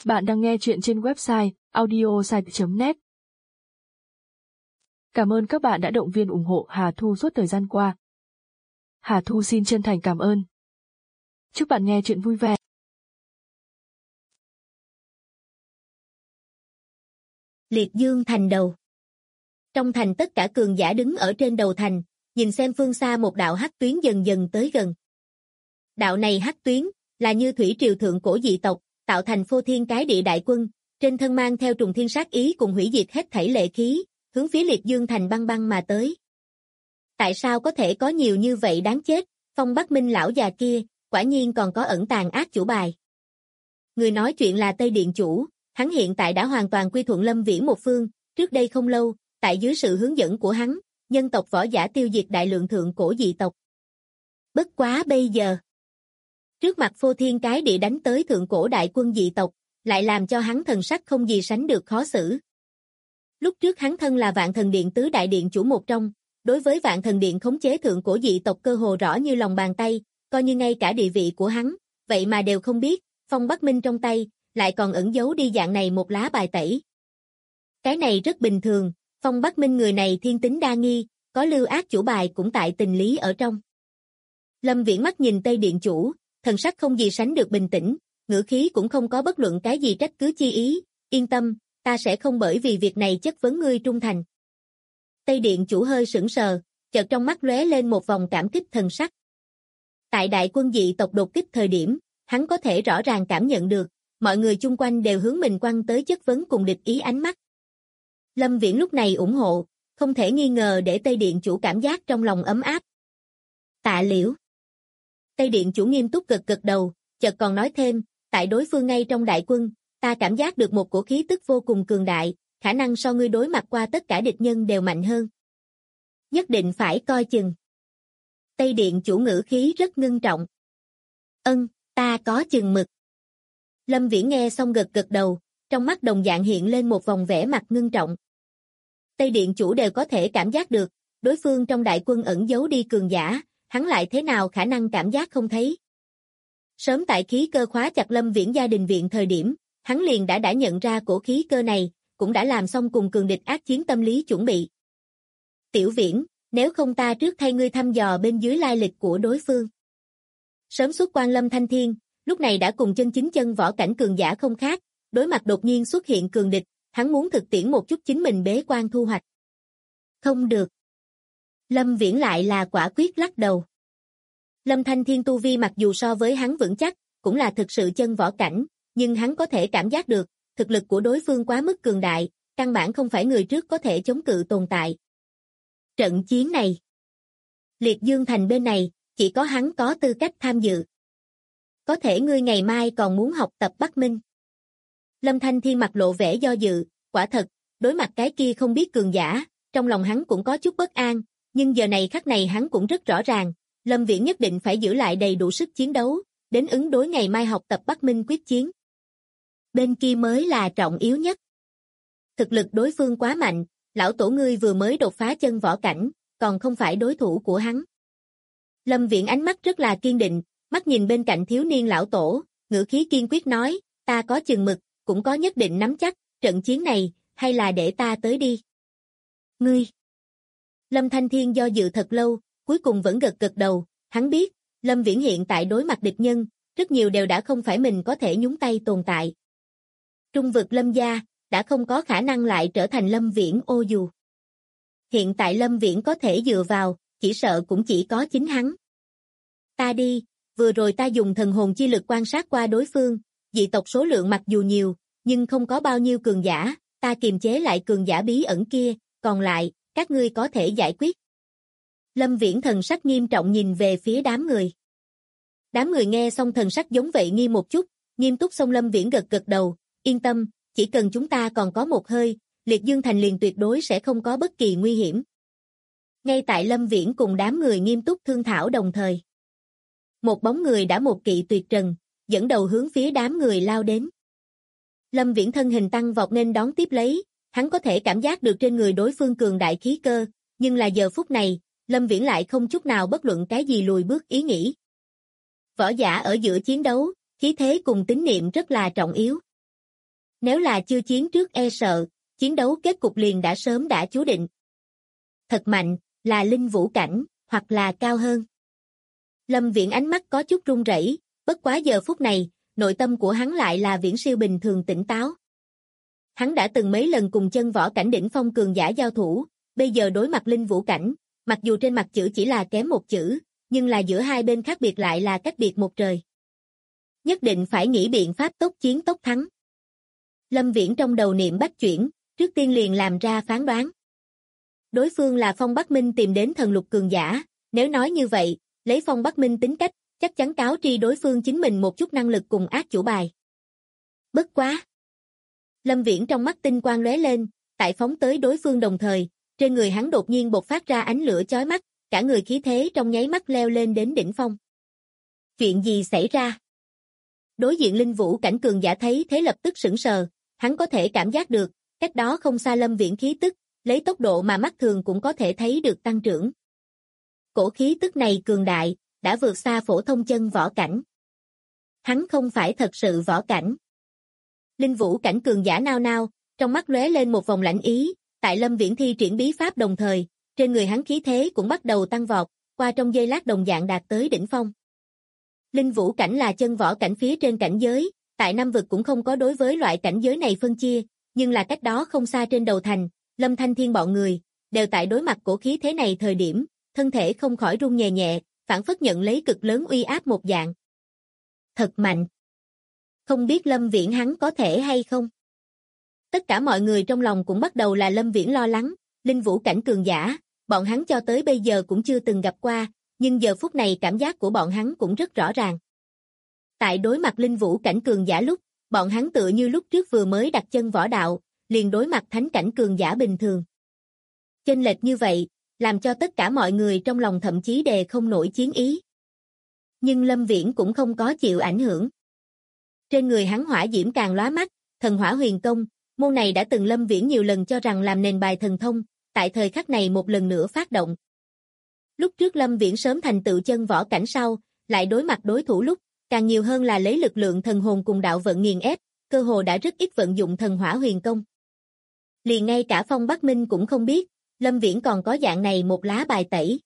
Bạn đang nghe chuyện trên website audiosite.net. Cảm ơn các bạn đã động viên ủng hộ Hà Thu suốt thời gian qua. Hà Thu xin chân thành cảm ơn. Chúc bạn nghe chuyện vui vẻ. Liệt dương thành đầu. Trong thành tất cả cường giả đứng ở trên đầu thành, nhìn xem phương xa một đạo hắc tuyến dần dần tới gần. Đạo này hắc tuyến là như thủy triều thượng cổ dị tộc, tạo thành phô thiên cái địa đại quân, trên thân mang theo trùng thiên sát ý cùng hủy diệt hết thảy lệ khí, hướng phía Liệt Dương thành băng băng mà tới. Tại sao có thể có nhiều như vậy đáng chết? Phong Bắc Minh lão già kia, quả nhiên còn có ẩn tàng ác chủ bài. Người nói chuyện là Tây Điện chủ, hắn hiện tại đã hoàn toàn quy thuận Lâm Viễn một phương, trước đây không lâu, tại dưới sự hướng dẫn của hắn, nhân tộc võ giả tiêu diệt đại lượng thượng cổ dị tộc. Bất quá bây giờ, trước mặt phô thiên cái địa đánh tới thượng cổ đại quân dị tộc, lại làm cho hắn thần sắc không gì sánh được khó xử. Lúc trước hắn thân là Vạn Thần Điện tứ đại điện chủ một trong, đối với Vạn Thần Điện khống chế thượng cổ dị tộc cơ hồ rõ như lòng bàn tay, coi như ngay cả địa vị của hắn, vậy mà đều không biết, Phong Bắc Minh trong tay, lại còn ẩn giấu đi dạng này một lá bài tẩy. Cái này rất bình thường, Phong Bắc Minh người này thiên tính đa nghi, có lưu ác chủ bài cũng tại tình lý ở trong. Lâm Viễn mắt nhìn Tây Điện chủ, thần sắc không gì sánh được bình tĩnh, ngữ khí cũng không có bất luận cái gì trách cứ chi ý, yên tâm, ta sẽ không bởi vì việc này chất vấn ngươi trung thành. Tây Điện chủ hơi sững sờ, chợt trong mắt lóe lên một vòng cảm kích thần sắc. Tại đại quân dị tộc đột kích thời điểm, hắn có thể rõ ràng cảm nhận được, mọi người chung quanh đều hướng mình quăng tới chất vấn cùng địch ý ánh mắt. Lâm Viễn lúc này ủng hộ, không thể nghi ngờ để Tây Điện chủ cảm giác trong lòng ấm áp. Tạ Liễu. Tây Điện chủ nghiêm túc gật gật đầu, chợt còn nói thêm, tại đối phương ngay trong đại quân, ta cảm giác được một cổ khí tức vô cùng cường đại, khả năng so ngươi đối mặt qua tất cả địch nhân đều mạnh hơn. Nhất định phải coi chừng. Tây Điện chủ ngữ khí rất ngưng trọng. Ta có chừng mực. Lâm Viễn nghe xong gật gật đầu, trong mắt đồng dạng hiện lên một vòng vẻ mặt ngưng trọng. Tây Điện chủ đều có thể cảm giác được, đối phương trong đại quân ẩn giấu đi cường giả, hắn lại thế nào khả năng cảm giác không thấy. Sớm tại khí cơ khóa chặt Lâm Viễn gia đình viện thời điểm, hắn liền đã nhận ra cổ khí cơ này, cũng đã làm xong cùng cường địch ác chiến tâm lý chuẩn bị. Tiểu Viễn, nếu không ta trước thay ngươi thăm dò bên dưới lai lịch của đối phương. Sớm xuất quan Lâm Thanh Thiên, lúc này đã cùng chân chính chân võ cảnh cường giả không khác, đối mặt đột nhiên xuất hiện cường địch, hắn muốn thực tiễn một chút chính mình bế quan thu hoạch. Không được. Lâm Viễn lại là quả quyết lắc đầu. Lâm Thanh Thiên tu vi mặc dù so với hắn vững chắc, cũng là thực sự chân võ cảnh, nhưng hắn có thể cảm giác được, thực lực của đối phương quá mức cường đại, căn bản không phải người trước có thể chống cự tồn tại. Trận chiến này, Liệt Dương thành bên này, chỉ có hắn có tư cách tham dự. Có thể ngươi ngày mai còn muốn học tập Bắc Minh. Lâm Thanh Thiên mặt lộ vẻ do dự, quả thật, đối mặt cái kia không biết cường giả, trong lòng hắn cũng có chút bất an, nhưng giờ này khắc này hắn cũng rất rõ ràng, Lâm Viễn nhất định phải giữ lại đầy đủ sức chiến đấu, đến ứng đối ngày mai học tập Bắc Minh quyết chiến. Bên kia mới là trọng yếu nhất. Thực lực đối phương quá mạnh, lão tổ ngươi vừa mới đột phá chân võ cảnh, còn không phải đối thủ của hắn. Lâm Viễn ánh mắt rất là kiên định, mắt nhìn bên cạnh thiếu niên lão tổ, ngữ khí kiên quyết nói, ta có chừng mực, cũng có nhất định nắm chắc, trận chiến này, hay là để ta tới đi. Ngươi. Lâm Thanh Thiên do dự thật lâu, cuối cùng vẫn gật gật đầu, hắn biết, Lâm Viễn hiện tại đối mặt địch nhân, rất nhiều đều đã không phải mình có thể nhúng tay tồn tại. Trung vực Lâm gia, đã không có khả năng lại trở thành Lâm Viễn ô dù. Hiện tại Lâm Viễn có thể dựa vào, chỉ sợ cũng chỉ có chính hắn. Ta đi, vừa rồi ta dùng thần hồn chi lực quan sát qua đối phương, dị tộc số lượng mặc dù nhiều, nhưng không có bao nhiêu cường giả, ta kiềm chế lại cường giả bí ẩn kia, còn lại, các ngươi có thể giải quyết. Lâm Viễn thần sắc nghiêm trọng nhìn về phía đám người. Đám người nghe xong thần sắc giống vậy nghi một chút, nghiêm túc xong Lâm Viễn gật gật đầu, yên tâm, chỉ cần chúng ta còn có một hơi, Liệt Dương thành liền tuyệt đối sẽ không có bất kỳ nguy hiểm. Ngay tại Lâm Viễn cùng đám người nghiêm túc thương thảo đồng thời. Một bóng người đã một kỵ tuyệt trần, dẫn đầu hướng phía đám người lao đến. Lâm Viễn thân hình tăng vọt nên đón tiếp lấy, hắn có thể cảm giác được trên người đối phương cường đại khí cơ, nhưng là giờ phút này, Lâm Viễn lại không chút nào bất luận cái gì lùi bước ý nghĩ. Võ giả ở giữa chiến đấu, khí thế cùng tín niệm rất là trọng yếu. Nếu là chưa chiến trước e sợ, chiến đấu kết cục liền đã sớm đã chú định. Thật mạnh, là linh vũ cảnh, hoặc là cao hơn. Lâm Viễn ánh mắt có chút run rẩy, bất quá giờ phút này, nội tâm của hắn lại là viễn siêu bình thường tỉnh táo. Hắn đã từng mấy lần cùng chân võ cảnh đỉnh phong cường giả giao thủ, bây giờ đối mặt linh vũ cảnh, mặc dù trên mặt chữ chỉ là kém một chữ, nhưng là giữa hai bên khác biệt lại là cách biệt một trời. Nhất định phải nghĩ biện pháp tốc chiến tốc thắng. Lâm Viễn trong đầu niệm bách chuyển, trước tiên liền làm ra phán đoán. Đối phương là Phong Bắc Minh tìm đến thần lục cường giả, nếu nói như vậy, lấy Phong Bắc Minh tính cách, chắc chắn cáo tri đối phương chính mình một chút năng lực cùng ác chủ bài. Bất quá. Lâm Viễn trong mắt tinh quang lóe lên, tại phóng tới đối phương đồng thời, trên người hắn đột nhiên bộc phát ra ánh lửa chói mắt, cả người khí thế trong nháy mắt leo lên đến đỉnh phong. Chuyện gì xảy ra? Đối diện linh vũ cảnh cường giả thấy thế lập tức sững sờ, hắn có thể cảm giác được, cách đó không xa Lâm Viễn khí tức, lấy tốc độ mà mắt thường cũng có thể thấy được tăng trưởng. Cổ khí tức này cường đại, đã vượt xa phổ thông chân võ cảnh. Hắn không phải thật sự võ cảnh. Linh vũ cảnh cường giả nao nao, trong mắt lóe lên một vòng lạnh ý, tại Lâm Viễn thi triển bí pháp đồng thời, trên người hắn khí thế cũng bắt đầu tăng vọt, qua trong giây lát đồng dạng đạt tới đỉnh phong. Linh vũ cảnh là chân võ cảnh phía trên cảnh giới, tại Nam vực cũng không có đối với loại cảnh giới này phân chia, nhưng là cách đó không xa trên đầu thành, Lâm Thanh Thiên bọn người, đều tại đối mặt cổ khí thế này thời điểm, thân thể không khỏi run nhẹ nhẹ, phản phất nhận lấy cực lớn uy áp một dạng. Thật mạnh. Không biết Lâm Viễn hắn có thể hay không? Tất cả mọi người trong lòng cũng bắt đầu là Lâm Viễn lo lắng, linh vũ cảnh cường giả, bọn hắn cho tới bây giờ cũng chưa từng gặp qua, nhưng giờ phút này cảm giác của bọn hắn cũng rất rõ ràng. Tại đối mặt linh vũ cảnh cường giả lúc, bọn hắn tựa như lúc trước vừa mới đặt chân võ đạo, liền đối mặt thánh cảnh cường giả bình thường. Chênh lệch như vậy, làm cho tất cả mọi người trong lòng thậm chí đề không nổi chiến ý. Nhưng Lâm Viễn cũng không có chịu ảnh hưởng. Trên người hắn hỏa diễm càng lóa mắt, thần hỏa huyền công, môn này đã từng Lâm Viễn nhiều lần cho rằng làm nền bài thần thông, tại thời khắc này một lần nữa phát động. Lúc trước Lâm Viễn sớm thành tựu chân võ cảnh sau, lại đối mặt đối thủ lúc, càng nhiều hơn là lấy lực lượng thần hồn cùng đạo vận nghiền ép, cơ hồ đã rất ít vận dụng thần hỏa huyền công. Liền ngay cả Phong Bắc Minh cũng không biết, Lâm Viễn còn có dạng này một lá bài tẩy.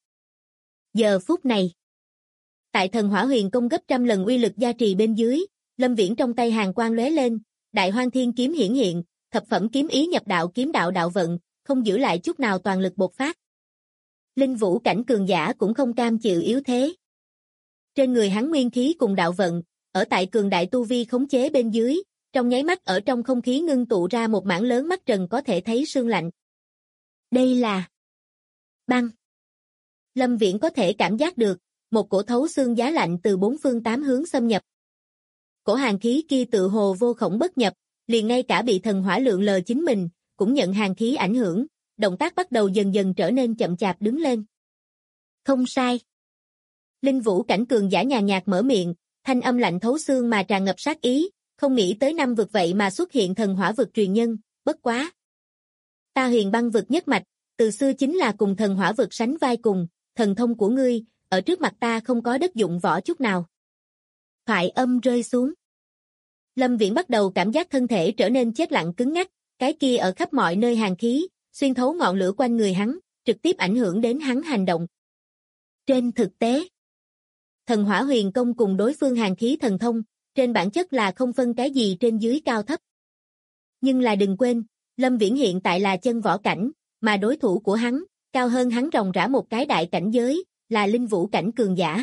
Giờ phút này, tại thần hỏa huyền công gấp trăm lần uy lực gia trì bên dưới, Lâm Viễn trong tay hàn quang lóe lên, Đại Hoang Thiên kiếm hiển hiện, thập phẩm kiếm ý nhập đạo kiếm đạo đạo vận, không giữ lại chút nào toàn lực bộc phát. Linh vũ cảnh cường giả cũng không cam chịu yếu thế. Trên người hắn nguyên khí cùng đạo vận, ở tại cường đại tu vi khống chế bên dưới, trong nháy mắt ở trong không khí ngưng tụ ra một mảng lớn mắt trần có thể thấy sương lạnh. Đây là băng. Lâm Viễn có thể cảm giác được, một cổ thấu xương giá lạnh từ bốn phương tám hướng xâm nhập. Cổ hàn khí kia tự hồ vô khổng bất nhập, liền ngay cả bị thần hỏa lượng lờ chính mình, cũng nhận hàn khí ảnh hưởng, động tác bắt đầu dần dần trở nên chậm chạp đứng lên. Không sai. Linh vũ cảnh cường giả nhàn nhạt mở miệng, thanh âm lạnh thấu xương mà tràn ngập sát ý, không nghĩ tới năm vực vậy mà xuất hiện thần hỏa vực truyền nhân, bất quá. Ta Huyền Băng vực nhất mạch, từ xưa chính là cùng thần hỏa vực sánh vai cùng, thần thông của ngươi, ở trước mặt ta không có đất dụng võ chút nào. Thoại âm rơi xuống. Lâm Viễn bắt đầu cảm giác thân thể trở nên chết lặng cứng ngắc, cái kia ở khắp mọi nơi hàn khí, xuyên thấu ngọn lửa quanh người hắn, trực tiếp ảnh hưởng đến hắn hành động. Trên thực tế, thần hỏa huyền công cùng đối phương hàn khí thần thông, trên bản chất là không phân cái gì trên dưới cao thấp. Nhưng là đừng quên, Lâm Viễn hiện tại là chân võ cảnh, mà đối thủ của hắn, cao hơn hắn ròng rã một cái đại cảnh giới, là linh vũ cảnh cường giả.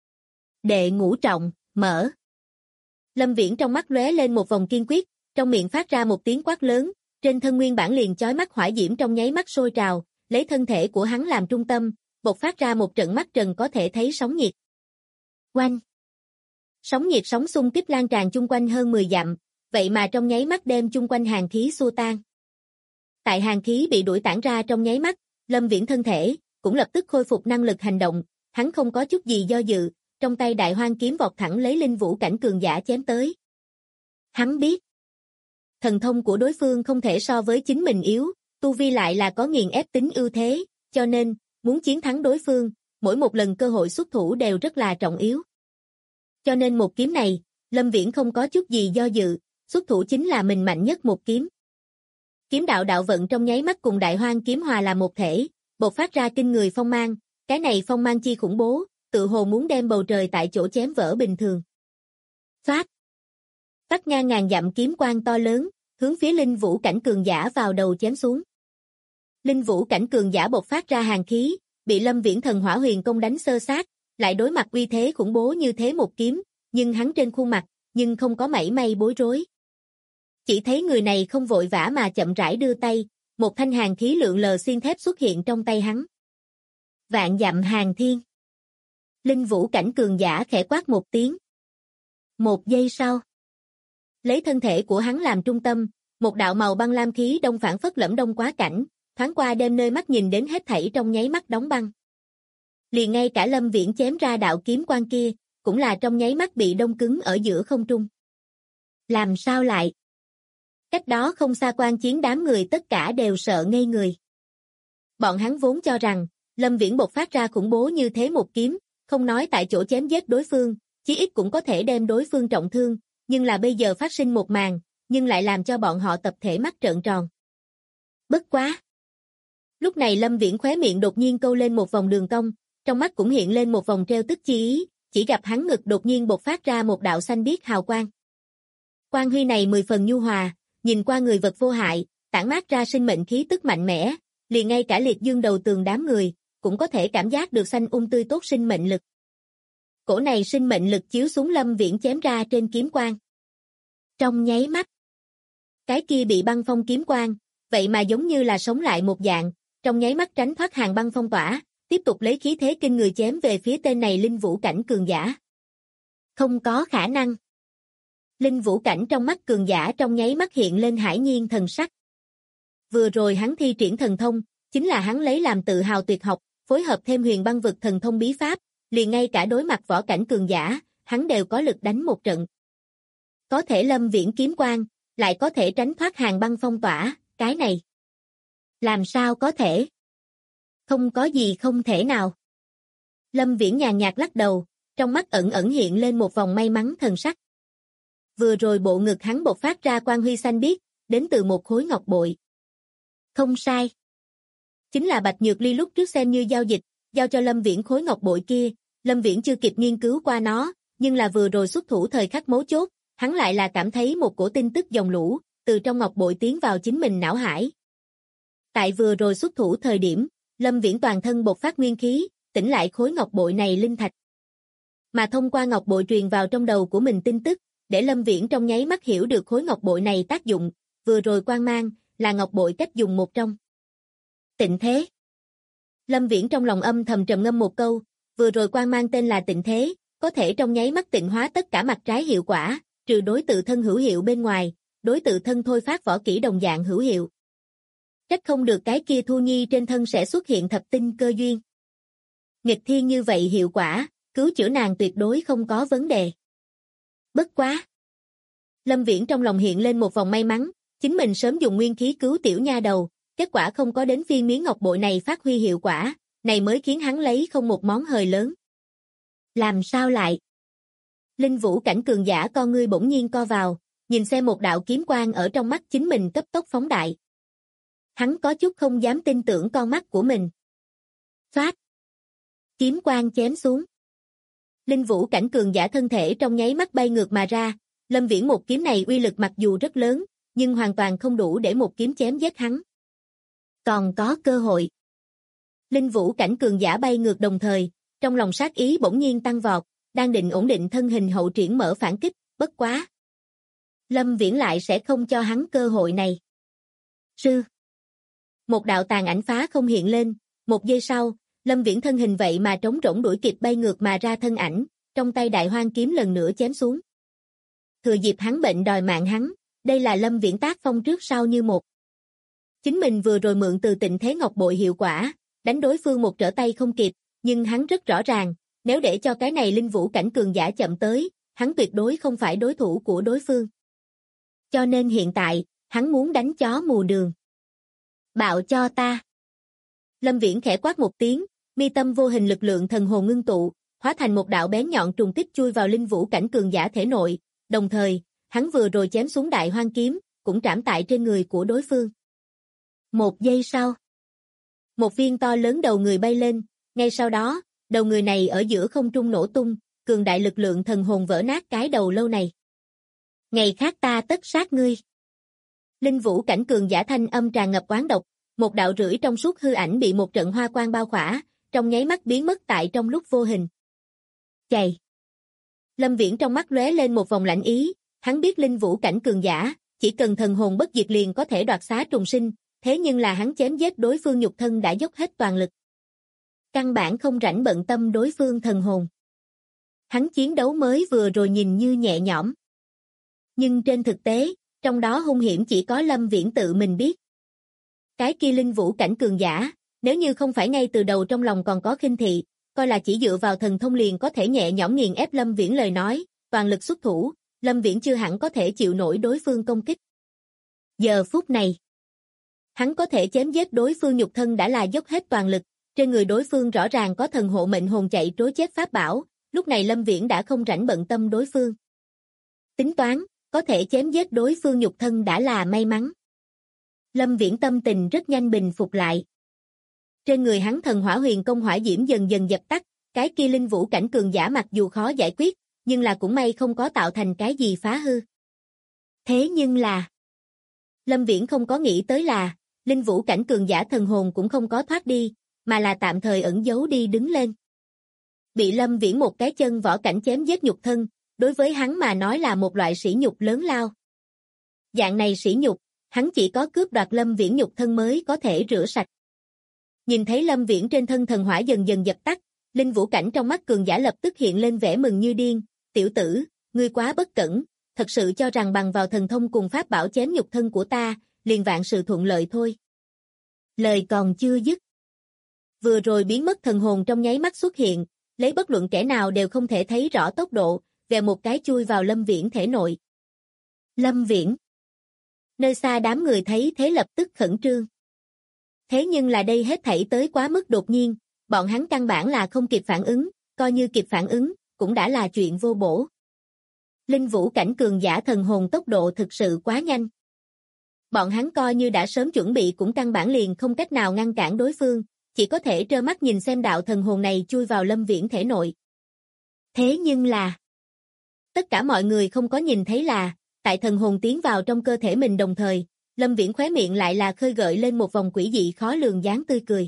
Đệ ngũ trọng, mở. Lâm Viễn trong mắt lóe lên một vòng kiên quyết, trong miệng phát ra một tiếng quát lớn, trên thân nguyên bản liền chói mắt hỏa diễm trong nháy mắt sôi trào, lấy thân thể của hắn làm trung tâm, bộc phát ra một trận mắt trần có thể thấy sóng nhiệt. Oanh! Sóng nhiệt sóng xung kích lan tràn chung quanh hơn 10 dặm, vậy mà trong nháy mắt đem chung quanh hàn khí xua tan. Tại hàn khí bị đuổi tản ra trong nháy mắt, Lâm Viễn thân thể cũng lập tức khôi phục năng lực hành động, hắn không có chút gì do dự, trong tay Đại Hoang kiếm vọt thẳng lấy linh vũ cảnh cường giả chém tới. Hắn biết, thần thông của đối phương không thể so với chính mình yếu, tu vi lại là có nghiền ép tính ưu thế, cho nên, muốn chiến thắng đối phương, mỗi một lần cơ hội xuất thủ đều rất là trọng yếu. Cho nên một kiếm này, Lâm Viễn không có chút gì do dự, xuất thủ chính là mình mạnh nhất một kiếm. Kiếm đạo đạo vận trong nháy mắt cùng Đại Hoang kiếm hòa là một thể, bộc phát ra kinh người phong mang, cái này phong mang chi khủng bố, tự hồ muốn đem bầu trời tại chỗ chém vỡ bình thường. Phát. Vắt ngang ngàn dặm kiếm quang to lớn, hướng phía linh vũ cảnh cường giả vào đầu chém xuống. Linh vũ cảnh cường giả bộc phát ra hàn khí, bị Lâm Viễn thần hỏa huyền công đánh xơ xác, lại đối mặt uy thế khủng bố như thế một kiếm, nhưng hắn trên khuôn mặt, nhưng không có mảy may bối rối. Chỉ thấy người này không vội vã mà chậm rãi đưa tay, một thanh hàn khí lượn lờ xiên thép xuất hiện trong tay hắn. Vạn dặm hàn thiên. Linh vũ cảnh cường giả khẽ quát một tiếng. Một giây sau, lấy thân thể của hắn làm trung tâm, một đạo màu băng lam khí đông phản phất lẫm đông quá cảnh, thoáng qua đem nơi mắt nhìn đến hết thảy trong nháy mắt đóng băng. Liền ngay cả Lâm Viễn chém ra đạo kiếm quang kia, cũng là trong nháy mắt bị đông cứng ở giữa không trung. Làm sao lại? Cách đó không xa quan chiến đám người tất cả đều sợ ngây người. Bọn hắn vốn cho rằng, Lâm Viễn bộc phát ra khủng bố như thế một kiếm, không nói tại chỗ chém giết đối phương, chí ít cũng có thể đem đối phương trọng thương, nhưng là bây giờ phát sinh một màn, nhưng lại làm cho bọn họ tập thể mắt trợn tròn. Bất quá! Lúc này Lâm Viễn khóe miệng đột nhiên câu lên một vòng đường cong, trong mắt cũng hiện lên một vòng treo tức chi ý, chỉ gặp hắn ngực đột nhiên bộc phát ra một đạo xanh biếc hào quang. Quang huy này 10 phần nhu hòa, nhìn qua người vật vô hại, tản mát ra sinh mệnh khí tức mạnh mẽ, liền ngay cả liệt dương đầu tường đám người, cũng có thể cảm giác được xanh tươi tốt sinh mệnh lực. Cổ này sinh mệnh lực chiếu xuống Lâm Viễn chém ra trên kiếm quang. Trong nháy mắt, cái kia bị băng phong kiếm quang, vậy mà giống như là sống lại một dạng, trong nháy mắt tránh thoát hàng băng phong tỏa, tiếp tục lấy khí thế kinh người chém về phía tên này linh vũ cảnh cường giả. Không có khả năng. Linh vũ cảnh trong mắt cường giả trong nháy mắt hiện lên hải nhiên thần sắc. Vừa rồi hắn thi triển thần thông, chính là hắn lấy làm tự hào tuyệt học, phối hợp thêm huyền băng vực thần thông bí pháp, liền ngay cả đối mặt võ cảnh cường giả, hắn đều có lực đánh một trận. Có thể Lâm Viễn kiếm quang, lại có thể tránh thoát hàng băng phong tỏa, cái này. Làm sao có thể? Không có gì không thể nào. Lâm Viễn nhàn nhạt lắc đầu, trong mắt ẩn ẩn hiện lên một vòng may mắn thần sắc. Vừa rồi bộ ngực hắn bộc phát ra quang huy xanh biếc, đến từ một khối ngọc bội. Không sai. Chính là Bạch Nhược Ly lúc trước xem như giao dịch, giao cho Lâm Viễn khối ngọc bội kia, Lâm Viễn chưa kịp nghiên cứu qua nó, nhưng là vừa rồi xuất thủ thời khắc mấu chốt, hắn lại là cảm thấy một cổ tin tức dòng lũ, từ trong ngọc bội tiến vào chính mình não hải. Tại vừa rồi xuất thủ thời điểm, Lâm Viễn toàn thân bộc phát nguyên khí, tỉnh lại khối ngọc bội này linh thạch. Mà thông qua ngọc bội truyền vào trong đầu của mình tin tức, để Lâm Viễn trong nháy mắt hiểu được khối ngọc bội này tác dụng, vừa rồi quang mang, là ngọc bội cách dùng một trong. Tịnh thế. Lâm Viễn trong lòng âm thầm trầm ngâm một câu, vừa rồi quang mang tên là tịnh thế, có thể trong nháy mắt tịnh hóa tất cả mặt trái hiệu quả, trừ đối tự thân hữu hiệu bên ngoài, đối tự thân thôi phát võ kỹ đồng dạng hữu hiệu. Trách không được cái kia Thu Nhi trên thân sẽ xuất hiện thập tinh cơ duyên. Nghịch thiên như vậy hiệu quả, cứu chữa nàng tuyệt đối không có vấn đề. Bất quá. Lâm Viễn trong lòng hiện lên một vòng may mắn, chính mình sớm dùng nguyên khí cứu tiểu nha đầu, kết quả không có đến phiên miếng ngọc bội này phát huy hiệu quả, này mới khiến hắn lấy không một món hời lớn. Làm sao lại? Linh vũ cảnh cường giả con ngươi bỗng nhiên co vào, nhìn xem một đạo kiếm quang ở trong mắt chính mình cấp tốc phóng đại. Hắn có chút không dám tin tưởng con mắt của mình. Phát. Kiếm quang chém xuống. Linh vũ cảnh cường giả thân thể trong nháy mắt bay ngược mà ra, Lâm Viễn một kiếm này uy lực mặc dù rất lớn, nhưng hoàn toàn không đủ để một kiếm chém giết hắn. Còn có cơ hội. Linh vũ cảnh cường giả bay ngược đồng thời, trong lòng sát ý bỗng nhiên tăng vọt, đang định ổn định thân hình hậu triển mở phản kích, bất quá. Lâm Viễn lại sẽ không cho hắn cơ hội này. Sư. Một đạo tàn ảnh phá không hiện lên, một giây sau, Lâm Viễn thân hình vậy mà trống rỗng đuổi kịp bay ngược mà ra thân ảnh, trong tay đại hoang kiếm lần nữa chém xuống. Thừa dịp hắn bệnh đòi mạng hắn, đây là Lâm Viễn tác phong trước sau như một. Chính mình vừa rồi mượn từ tịnh thế ngọc bội hiệu quả, đánh đối phương một trở tay không kịp, nhưng hắn rất rõ ràng, nếu để cho cái này linh vũ cảnh cường giả chậm tới, hắn tuyệt đối không phải đối thủ của đối phương. Cho nên hiện tại, hắn muốn đánh chó mù đường. Bạo cho ta. Lâm Viễn khẽ quát một tiếng, mi tâm vô hình lực lượng thần hồn ngưng tụ, hóa thành một đạo bén nhọn trùng kích chui vào linh vũ cảnh cường giả thể nội, đồng thời, hắn vừa rồi chém xuống đại hoang kiếm, cũng trảm tại trên người của đối phương. Một giây sau, một viên to lớn đầu người bay lên, ngay sau đó, đầu người này ở giữa không trung nổ tung, cường đại lực lượng thần hồn vỡ nát cái đầu lâu này. Ngày khác ta tất sát ngươi. Linh vũ cảnh cường giả thanh âm tràn ngập oán độc, một đạo rưỡi trong suốt hư ảnh bị một trận hoa quang bao khỏa, trong nháy mắt biến mất tại trong lúc vô hình. Chày. Lâm Viễn trong mắt lóe lên một vòng lạnh ý, hắn biết linh vũ cảnh cường giả, chỉ cần thần hồn bất diệt liền có thể đoạt xá trùng sinh, thế nhưng là hắn chém giết đối phương nhục thân đã dốc hết toàn lực. Căn bản không rảnh bận tâm đối phương thần hồn. Hắn chiến đấu mới vừa rồi nhìn như nhẹ nhõm. Nhưng trên thực tế, trong đó hung hiểm chỉ có Lâm Viễn tự mình biết. Cái kia linh vũ cảnh cường giả, nếu như không phải ngay từ đầu trong lòng còn có khinh thị, coi là chỉ dựa vào thần thông liền có thể nhẹ nhõm nghiền ép Lâm Viễn lời nói, toàn lực xuất thủ, Lâm Viễn chưa hẳn có thể chịu nổi đối phương công kích. Giờ phút này, hắn có thể chém giết đối phương nhục thân đã là dốc hết toàn lực, trên người đối phương rõ ràng có thần hộ mệnh hồn chạy trối chết pháp bảo, lúc này Lâm Viễn đã không rảnh bận tâm đối phương. Tính toán, có thể chém giết đối phương nhục thân đã là may mắn. Lâm Viễn tâm tình rất nhanh bình phục lại. Trên người hắn thần hỏa huyền công hỏa diễm dần dần dập tắt, cái kia linh vũ cảnh cường giả mặc dù khó giải quyết, nhưng là cũng may không có tạo thành cái gì phá hư. Thế nhưng là, Lâm Viễn không có nghĩ tới là, linh vũ cảnh cường giả thần hồn cũng không có thoát đi, mà là tạm thời ẩn giấu đi đứng lên. Bị Lâm Viễn một cái chân võ cảnh chém giết nhục thân, đối với hắn mà nói là một loại sỉ nhục lớn lao. Dạng này sỉ nhục, hắn chỉ có cướp đoạt Lâm Viễn nhục thân mới có thể rửa sạch. Nhìn thấy Lâm Viễn trên thân thần hỏa dần dần dập tắt, linh vũ cảnh trong mắt cường giả lập tức hiện lên vẻ mừng như điên, tiểu tử, ngươi quá bất cẩn, thật sự cho rằng bằng vào thần thông cùng pháp bảo chém nhục thân của ta, liền vạn sự thuận lợi thôi. Lời còn chưa dứt. Vừa rồi biến mất thần hồn trong nháy mắt xuất hiện, lấy bất luận kẻ nào đều không thể thấy rõ tốc độ, vèo một cái chui vào Lâm Viễn thể nội. Lâm Viễn. Nơi xa đám người thấy thế lập tức khẩn trương. Thế nhưng là đây hết thảy tới quá mức đột nhiên, bọn hắn căn bản là không kịp phản ứng, coi như kịp phản ứng, cũng đã là chuyện vô bổ. Linh vũ cảnh cường giả thần hồn tốc độ thực sự quá nhanh. Bọn hắn coi như đã sớm chuẩn bị cũng căn bản liền không cách nào ngăn cản đối phương, chỉ có thể trơ mắt nhìn xem đạo thần hồn này chui vào Lâm Viễn thể nội. Thế nhưng là, tất cả mọi người không có nhìn thấy là, tại thần hồn tiến vào trong cơ thể mình đồng thời, Lâm Viễn khóe miệng lại là khơi gợi lên một vòng quỷ dị khó lường dáng tươi cười.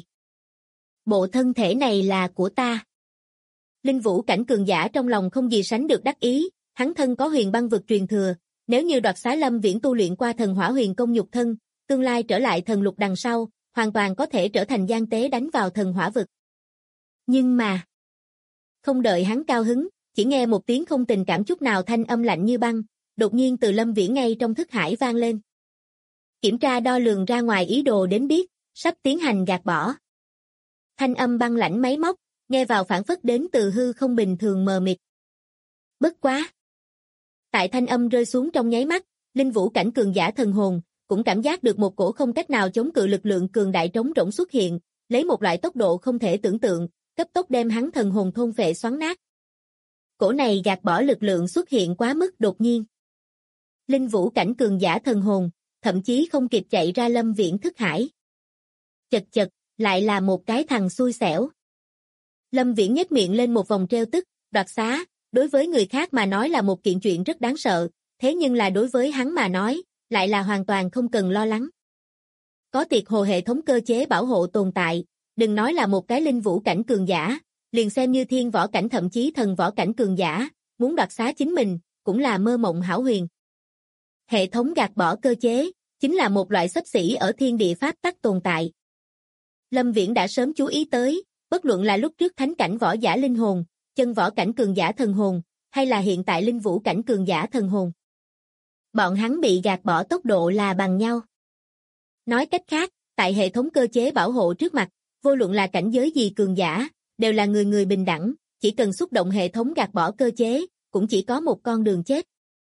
Bộ thân thể này là của ta. Linh vũ cảnh cường giả trong lòng không gì sánh được đắc ý, hắn thân có huyền băng vực truyền thừa, nếu như đoạt xá Lâm Viễn tu luyện qua thần hỏa huyền công nhục thân, tương lai trở lại thần lục đằng sau, hoàn toàn có thể trở thành gian tế đánh vào thần hỏa vực. Nhưng mà, không đợi hắn cao hứng, chỉ nghe một tiếng không tình cảm chút nào thanh âm lạnh như băng, đột nhiên từ Lâm Viễn ngay trong thức hải vang lên. Kiểm tra đo lường ra ngoài ý đồ đến biết, sắp tiến hành gạt bỏ. Thanh âm băng lãnh máy móc, nghe vào phản phất đến từ hư không bình thường mờ mịt. Bất quá. Tại thanh âm rơi xuống trong nháy mắt, linh vũ cảnh cường giả thần hồn, cũng cảm giác được một cổ không cách nào chống cự lực lượng cường đại trống rỗng xuất hiện, lấy một loại tốc độ không thể tưởng tượng, cấp tốc đem hắn thần hồn thôn phệ xoắn nát. Cổ này gạt bỏ lực lượng xuất hiện quá mức đột nhiên. Linh vũ cảnh cường giả thần hồn, thậm chí không kịp chạy ra Lâm Viễn thức hải. Chật chật, lại là một cái thằng xui xẻo. Lâm Viễn nhếch miệng lên một vòng trêu tức, đoạt xá, đối với người khác mà nói là một kiện chuyện rất đáng sợ, thế nhưng là đối với hắn mà nói, lại là hoàn toàn không cần lo lắng. Có tiệt hồ hệ thống cơ chế bảo hộ tồn tại, đừng nói là một cái linh vũ cảnh cường giả, liền xem như thiên võ cảnh thậm chí thần võ cảnh cường giả, muốn đoạt xá chính mình, cũng là mơ mộng hão huyền. Hệ thống gạt bỏ cơ chế, chính là một loại xấp xỉ ở thiên địa pháp tắc tồn tại. Lâm Viễn đã sớm chú ý tới, bất luận là lúc trước thánh cảnh võ giả linh hồn, chân võ cảnh cường giả thần hồn, hay là hiện tại linh vũ cảnh cường giả thần hồn. Bọn hắn bị gạt bỏ tốc độ là bằng nhau. Nói cách khác, tại hệ thống cơ chế bảo hộ trước mặt, vô luận là cảnh giới gì cường giả, đều là người người bình đẳng, chỉ cần xúc động hệ thống gạt bỏ cơ chế, cũng chỉ có một con đường chết.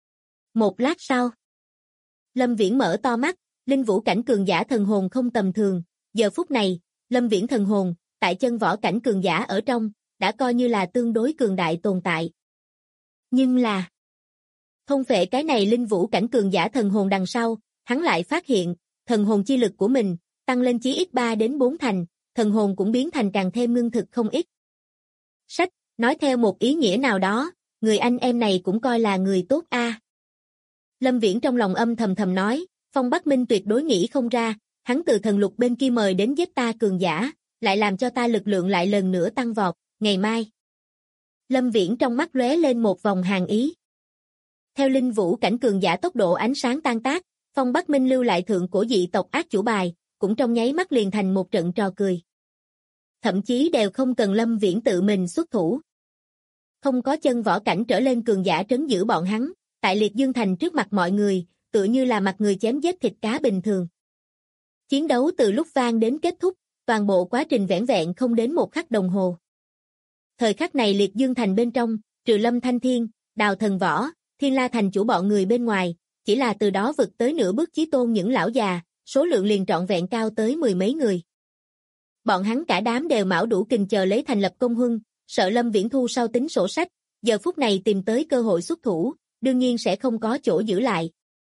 Một lát sau, Lâm Viễn mở to mắt, linh vũ cảnh cường giả thần hồn không tầm thường, giờ phút này, Lâm Viễn thần hồn, tại chân võ cảnh cường giả ở trong, đã coi như là tương đối cường đại tồn tại. Nhưng là, Thôn phệ cái này linh vũ cảnh cường giả thần hồn đằng sau, hắn lại phát hiện, thần hồn chi lực của mình, tăng lên chí ít 3 đến 4 thành, thần hồn cũng biến thành càng thêm ngưng thực không ít. Sách, nói theo một ý nghĩa nào đó, người anh em này cũng coi là người tốt a. Lâm Viễn trong lòng âm thầm nói, Phong Bắc Minh tuyệt đối nghĩ không ra, hắn từ thần lục bên kia mời đến giết ta cường giả, lại làm cho ta lực lượng lại lần nữa tăng vọt, ngày mai. Lâm Viễn trong mắt lóe lên một vòng hàn ý. Theo linh vũ cảnh cường giả tốc độ ánh sáng tan tác, Phong Bắc Minh lưu lại thượng cổ dị tộc ác chủ bài, cũng trong nháy mắt liền thành một trận trò cười. Thậm chí đều không cần Lâm Viễn tự mình xuất thủ. Không có chân võ cảnh trở lên cường giả trấn giữ bọn hắn, tại Liệt Dương Thành trước mặt mọi người, tựa như là mặt người chém giết thịt cá bình thường. Chiến đấu từ lúc vang đến kết thúc, toàn bộ quá trình vẻn vẹn không đến một khắc đồng hồ. Thời khắc này Liệt Dương Thành bên trong, trừ Lâm Thanh Thiên, Đào Thần Võ, Thiên La Thành chủ bọn người bên ngoài, chỉ là từ đó vực tới nửa bước chí tôn những lão già, số lượng liền trọn vẹn cao tới 10 mấy người. Bọn hắn cả đám đều mão đủ kình chờ lấy thành lập công huân, sợ Lâm Viễn thu sau tính sổ sách, giờ phút này tìm tới cơ hội xuất thủ, đương nhiên sẽ không có chỗ giữ lại.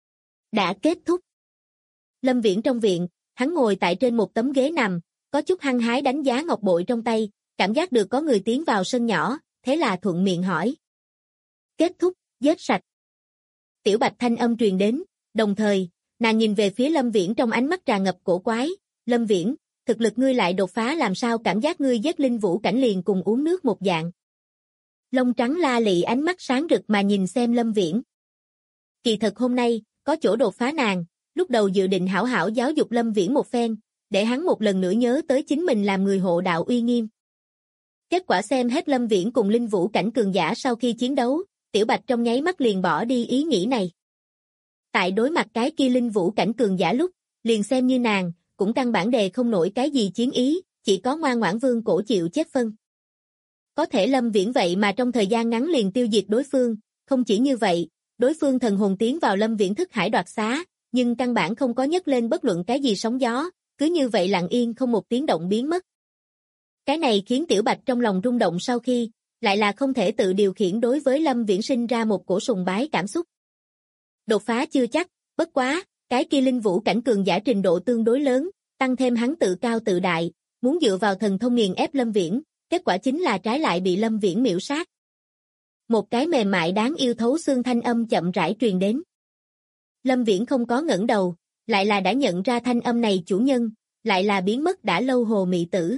Đã kết thúc. Lâm Viễn trong viện, hắn ngồi tại trên một tấm ghế nằm, có chút hăng hái đánh giá ngọc bội trong tay, cảm giác được có người tiến vào sân nhỏ, thế là thuận miệng hỏi. Kết thúc, giết sạch. Tiểu Bạch thanh âm truyền đến, đồng thời, nàng nhìn về phía Lâm Viễn trong ánh mắt tràn ngập cổ quái. Lâm Viễn, thực lực ngươi lại đột phá, làm sao cảm giác ngươi giết linh vũ cảnh liền cùng uống nước một dạng. Lông trắng la lị ánh mắt sáng rực mà nhìn xem Lâm Viễn. Kỳ thật hôm nay, có chỗ đột phá nàng, lúc đầu dự định hảo hảo giáo dục Lâm Viễn một phen, để hắn một lần nữa nhớ tới chính mình làm người hộ đạo uy nghiêm. Kết quả xem hết Lâm Viễn cùng linh vũ cảnh cường giả sau khi chiến đấu, Tiểu Bạch trong nháy mắt liền bỏ đi ý nghĩ này. Tại đối mặt cái kia linh vũ cảnh cường giả lúc, liền xem như nàng, cũng căn bản đề không nổi cái gì chiến ý, chỉ có ngoan ngoãn vương cổ chịu chết phân. Có thể Lâm Viễn vậy mà trong thời gian ngắn liền tiêu diệt đối phương, không chỉ như vậy, đối phương thần hồn tiến vào Lâm Viễn thức hải đoạt xá, nhưng căn bản không có nhấc lên bất luận cái gì sóng gió, cứ như vậy lặng yên không một tiếng động biến mất. Cái này khiến Tiểu Bạch trong lòng rung động, sau khi, lại là không thể tự điều khiển đối với Lâm Viễn sinh ra một cổ sùng bái cảm xúc. Đột phá chưa chắc, bất quá, cái kia linh vũ cảnh cường giả trình độ tương đối lớn, tăng thêm hắn tự cao tự đại, muốn dựa vào thần thông nghiền ép Lâm Viễn, kết quả chính là trái lại bị Lâm Viễn miểu sát. Một cái mềm mại đáng yêu thấu xương thanh âm chậm rãi truyền đến. Lâm Viễn không có ngẩng đầu, lại là đã nhận ra thanh âm này chủ nhân, lại là biến mất đã lâu Hồ Mị Tử.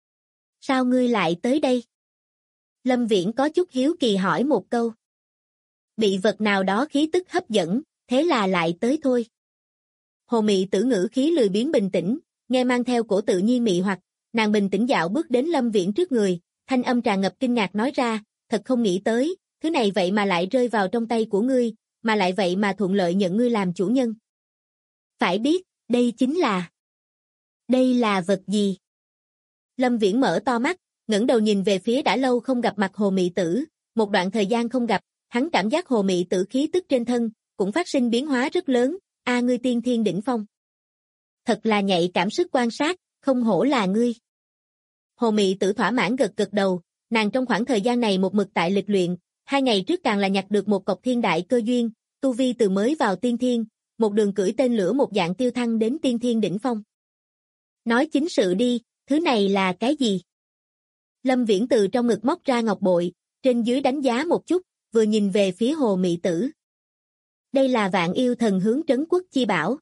Sao ngươi lại tới đây? Lâm Viễn có chút hiếu kỳ hỏi một câu. Bị vật nào đó khí tức hấp dẫn, thế là lại tới thôi. Hồ Mị Tử ngữ khí lười biếng bình tĩnh, nghe mang theo cổ tự nhiên mị hoặc, nàng bình tĩnh dạo bước đến Lâm Viễn trước người, thanh âm tràn ngập kinh ngạc nói ra, thật không nghĩ tới, thứ này vậy mà lại rơi vào trong tay của ngươi, mà lại vậy mà thuận lợi nhận ngươi làm chủ nhân. Phải biết, đây chính là... Đây là vật gì? Lâm Viễn mở to mắt, ngẩng đầu nhìn về phía đã lâu không gặp mặt Hồ Mị Tử, một đoạn thời gian không gặp, hắn cảm giác Hồ Mị Tử khí tức trên thân, cũng phát sinh biến hóa rất lớn, ngươi tiên thiên đỉnh phong. Thật là nhạy cảm sức quan sát, không hổ là ngươi. Hồ Mị Tử thỏa mãn gật gật đầu, nàng trong khoảng thời gian này một mực tại lịch luyện, 2 ngày trước càng là nhặt được một cọc thiên đại cơ duyên, tu vi từ mới vào tiên thiên, một đường cưỡi tên lửa một dạng tiêu thăng đến tiên thiên đỉnh phong. Nói chính sự đi, thứ này là cái gì? Lâm Viễn từ trong ngực móc ra ngọc bội, trên dưới đánh giá một chút, vừa nhìn về phía Hồ Mị Tử. Đây là Vạn Yêu Thần Hướng trấn quốc chi bảo.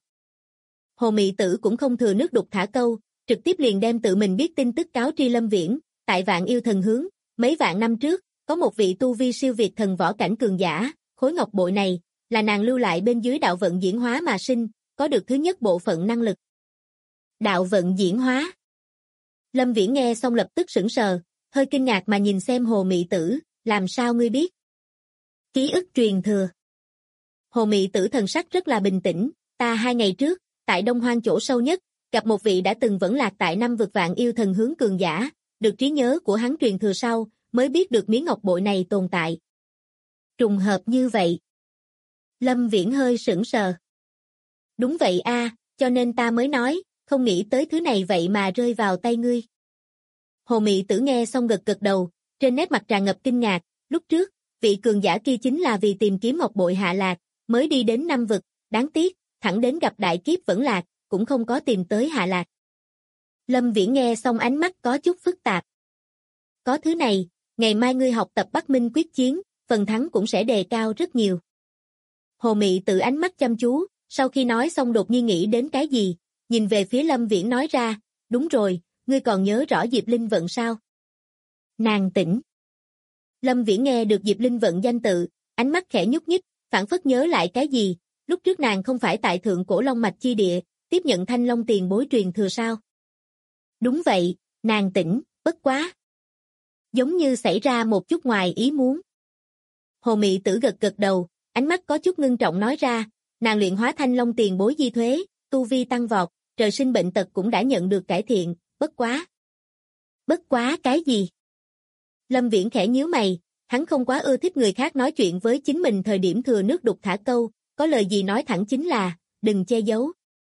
Hồ Mị Tử cũng không thừa nước đục thả câu, trực tiếp liền đem tự mình biết tin tức cáo tri Lâm Viễn, tại Vạn Yêu Thần Hướng, mấy vạn năm trước, có một vị tu vi siêu việt thần võ cảnh cường giả, khối ngọc bội này, là nàng lưu lại bên dưới đạo vận diễn hóa mà sinh, có được thứ nhất bộ phận năng lực. Đạo vận diễn hóa. Lâm Viễn nghe xong lập tức sững sờ, hơi kinh ngạc mà nhìn xem Hồ Mị Tử, làm sao ngươi biết? Ký ức truyền thừa. Hồ Mị Tử thần sắc rất là bình tĩnh, ta 2 ngày trước, tại Đông Hoang chỗ sâu nhất, gặp một vị đã từng vẫn lạc tại 5 vực Vạn Yêu Thần Hướng cường giả, được trí nhớ của hắn truyền thừa sau, mới biết được miếng ngọc bội này tồn tại. Trùng hợp như vậy. Lâm Viễn hơi sững sờ. Đúng vậy cho nên ta mới nói, không nghĩ tới thứ này vậy mà rơi vào tay ngươi. Hồ Mị Tử nghe xong gật gật đầu, trên nét mặt tràn ngập kinh ngạc, lúc trước, Vị cường giả kia chính là vì tìm kiếm ngọc bội hạ lạc, mới đi đến Năm Vực, đáng tiếc, thẳng đến gặp đại kiếp vẫn lạc, cũng không có tìm tới hạ lạc. Lâm Viễn nghe xong ánh mắt có chút phức tạp. Có thứ này, ngày mai ngươi học tập Bắc Minh quyết chiến, phần thắng cũng sẽ đề cao rất nhiều. Hồ Mị tự ánh mắt chăm chú, sau khi nói xong đột nhiên nghĩ đến cái gì, nhìn về phía Lâm Viễn nói ra, đúng rồi, ngươi còn nhớ rõ Diệp Linh Vận sao? Nàng tỉnh. Lâm Viễn nghe được Diệp Linh Vận danh tự, ánh mắt khẽ nhúc nhích, phảng phất nhớ lại cái gì, lúc trước nàng không phải tại Thượng Cổ Long Mạch chi địa, tiếp nhận Thanh Long tiền bối truyền thừa sao? Đúng vậy, nàng tỉnh, bất quá. Giống như xảy ra một chút ngoài ý muốn. Hồ Mị Tử gật gật đầu, ánh mắt có chút ngưng trọng nói ra, nàng luyện hóa Thanh Long tiền bối di thuế, tu vi tăng vọt, trời sinh bệnh tật cũng đã nhận được cải thiện, bất quá. Bất quá cái gì? Lâm Viễn khẽ nhíu mày, hắn không quá ưa thích người khác nói chuyện với chính mình thời điểm thừa nước đục thả câu, có lời gì nói thẳng chính là, đừng che giấu.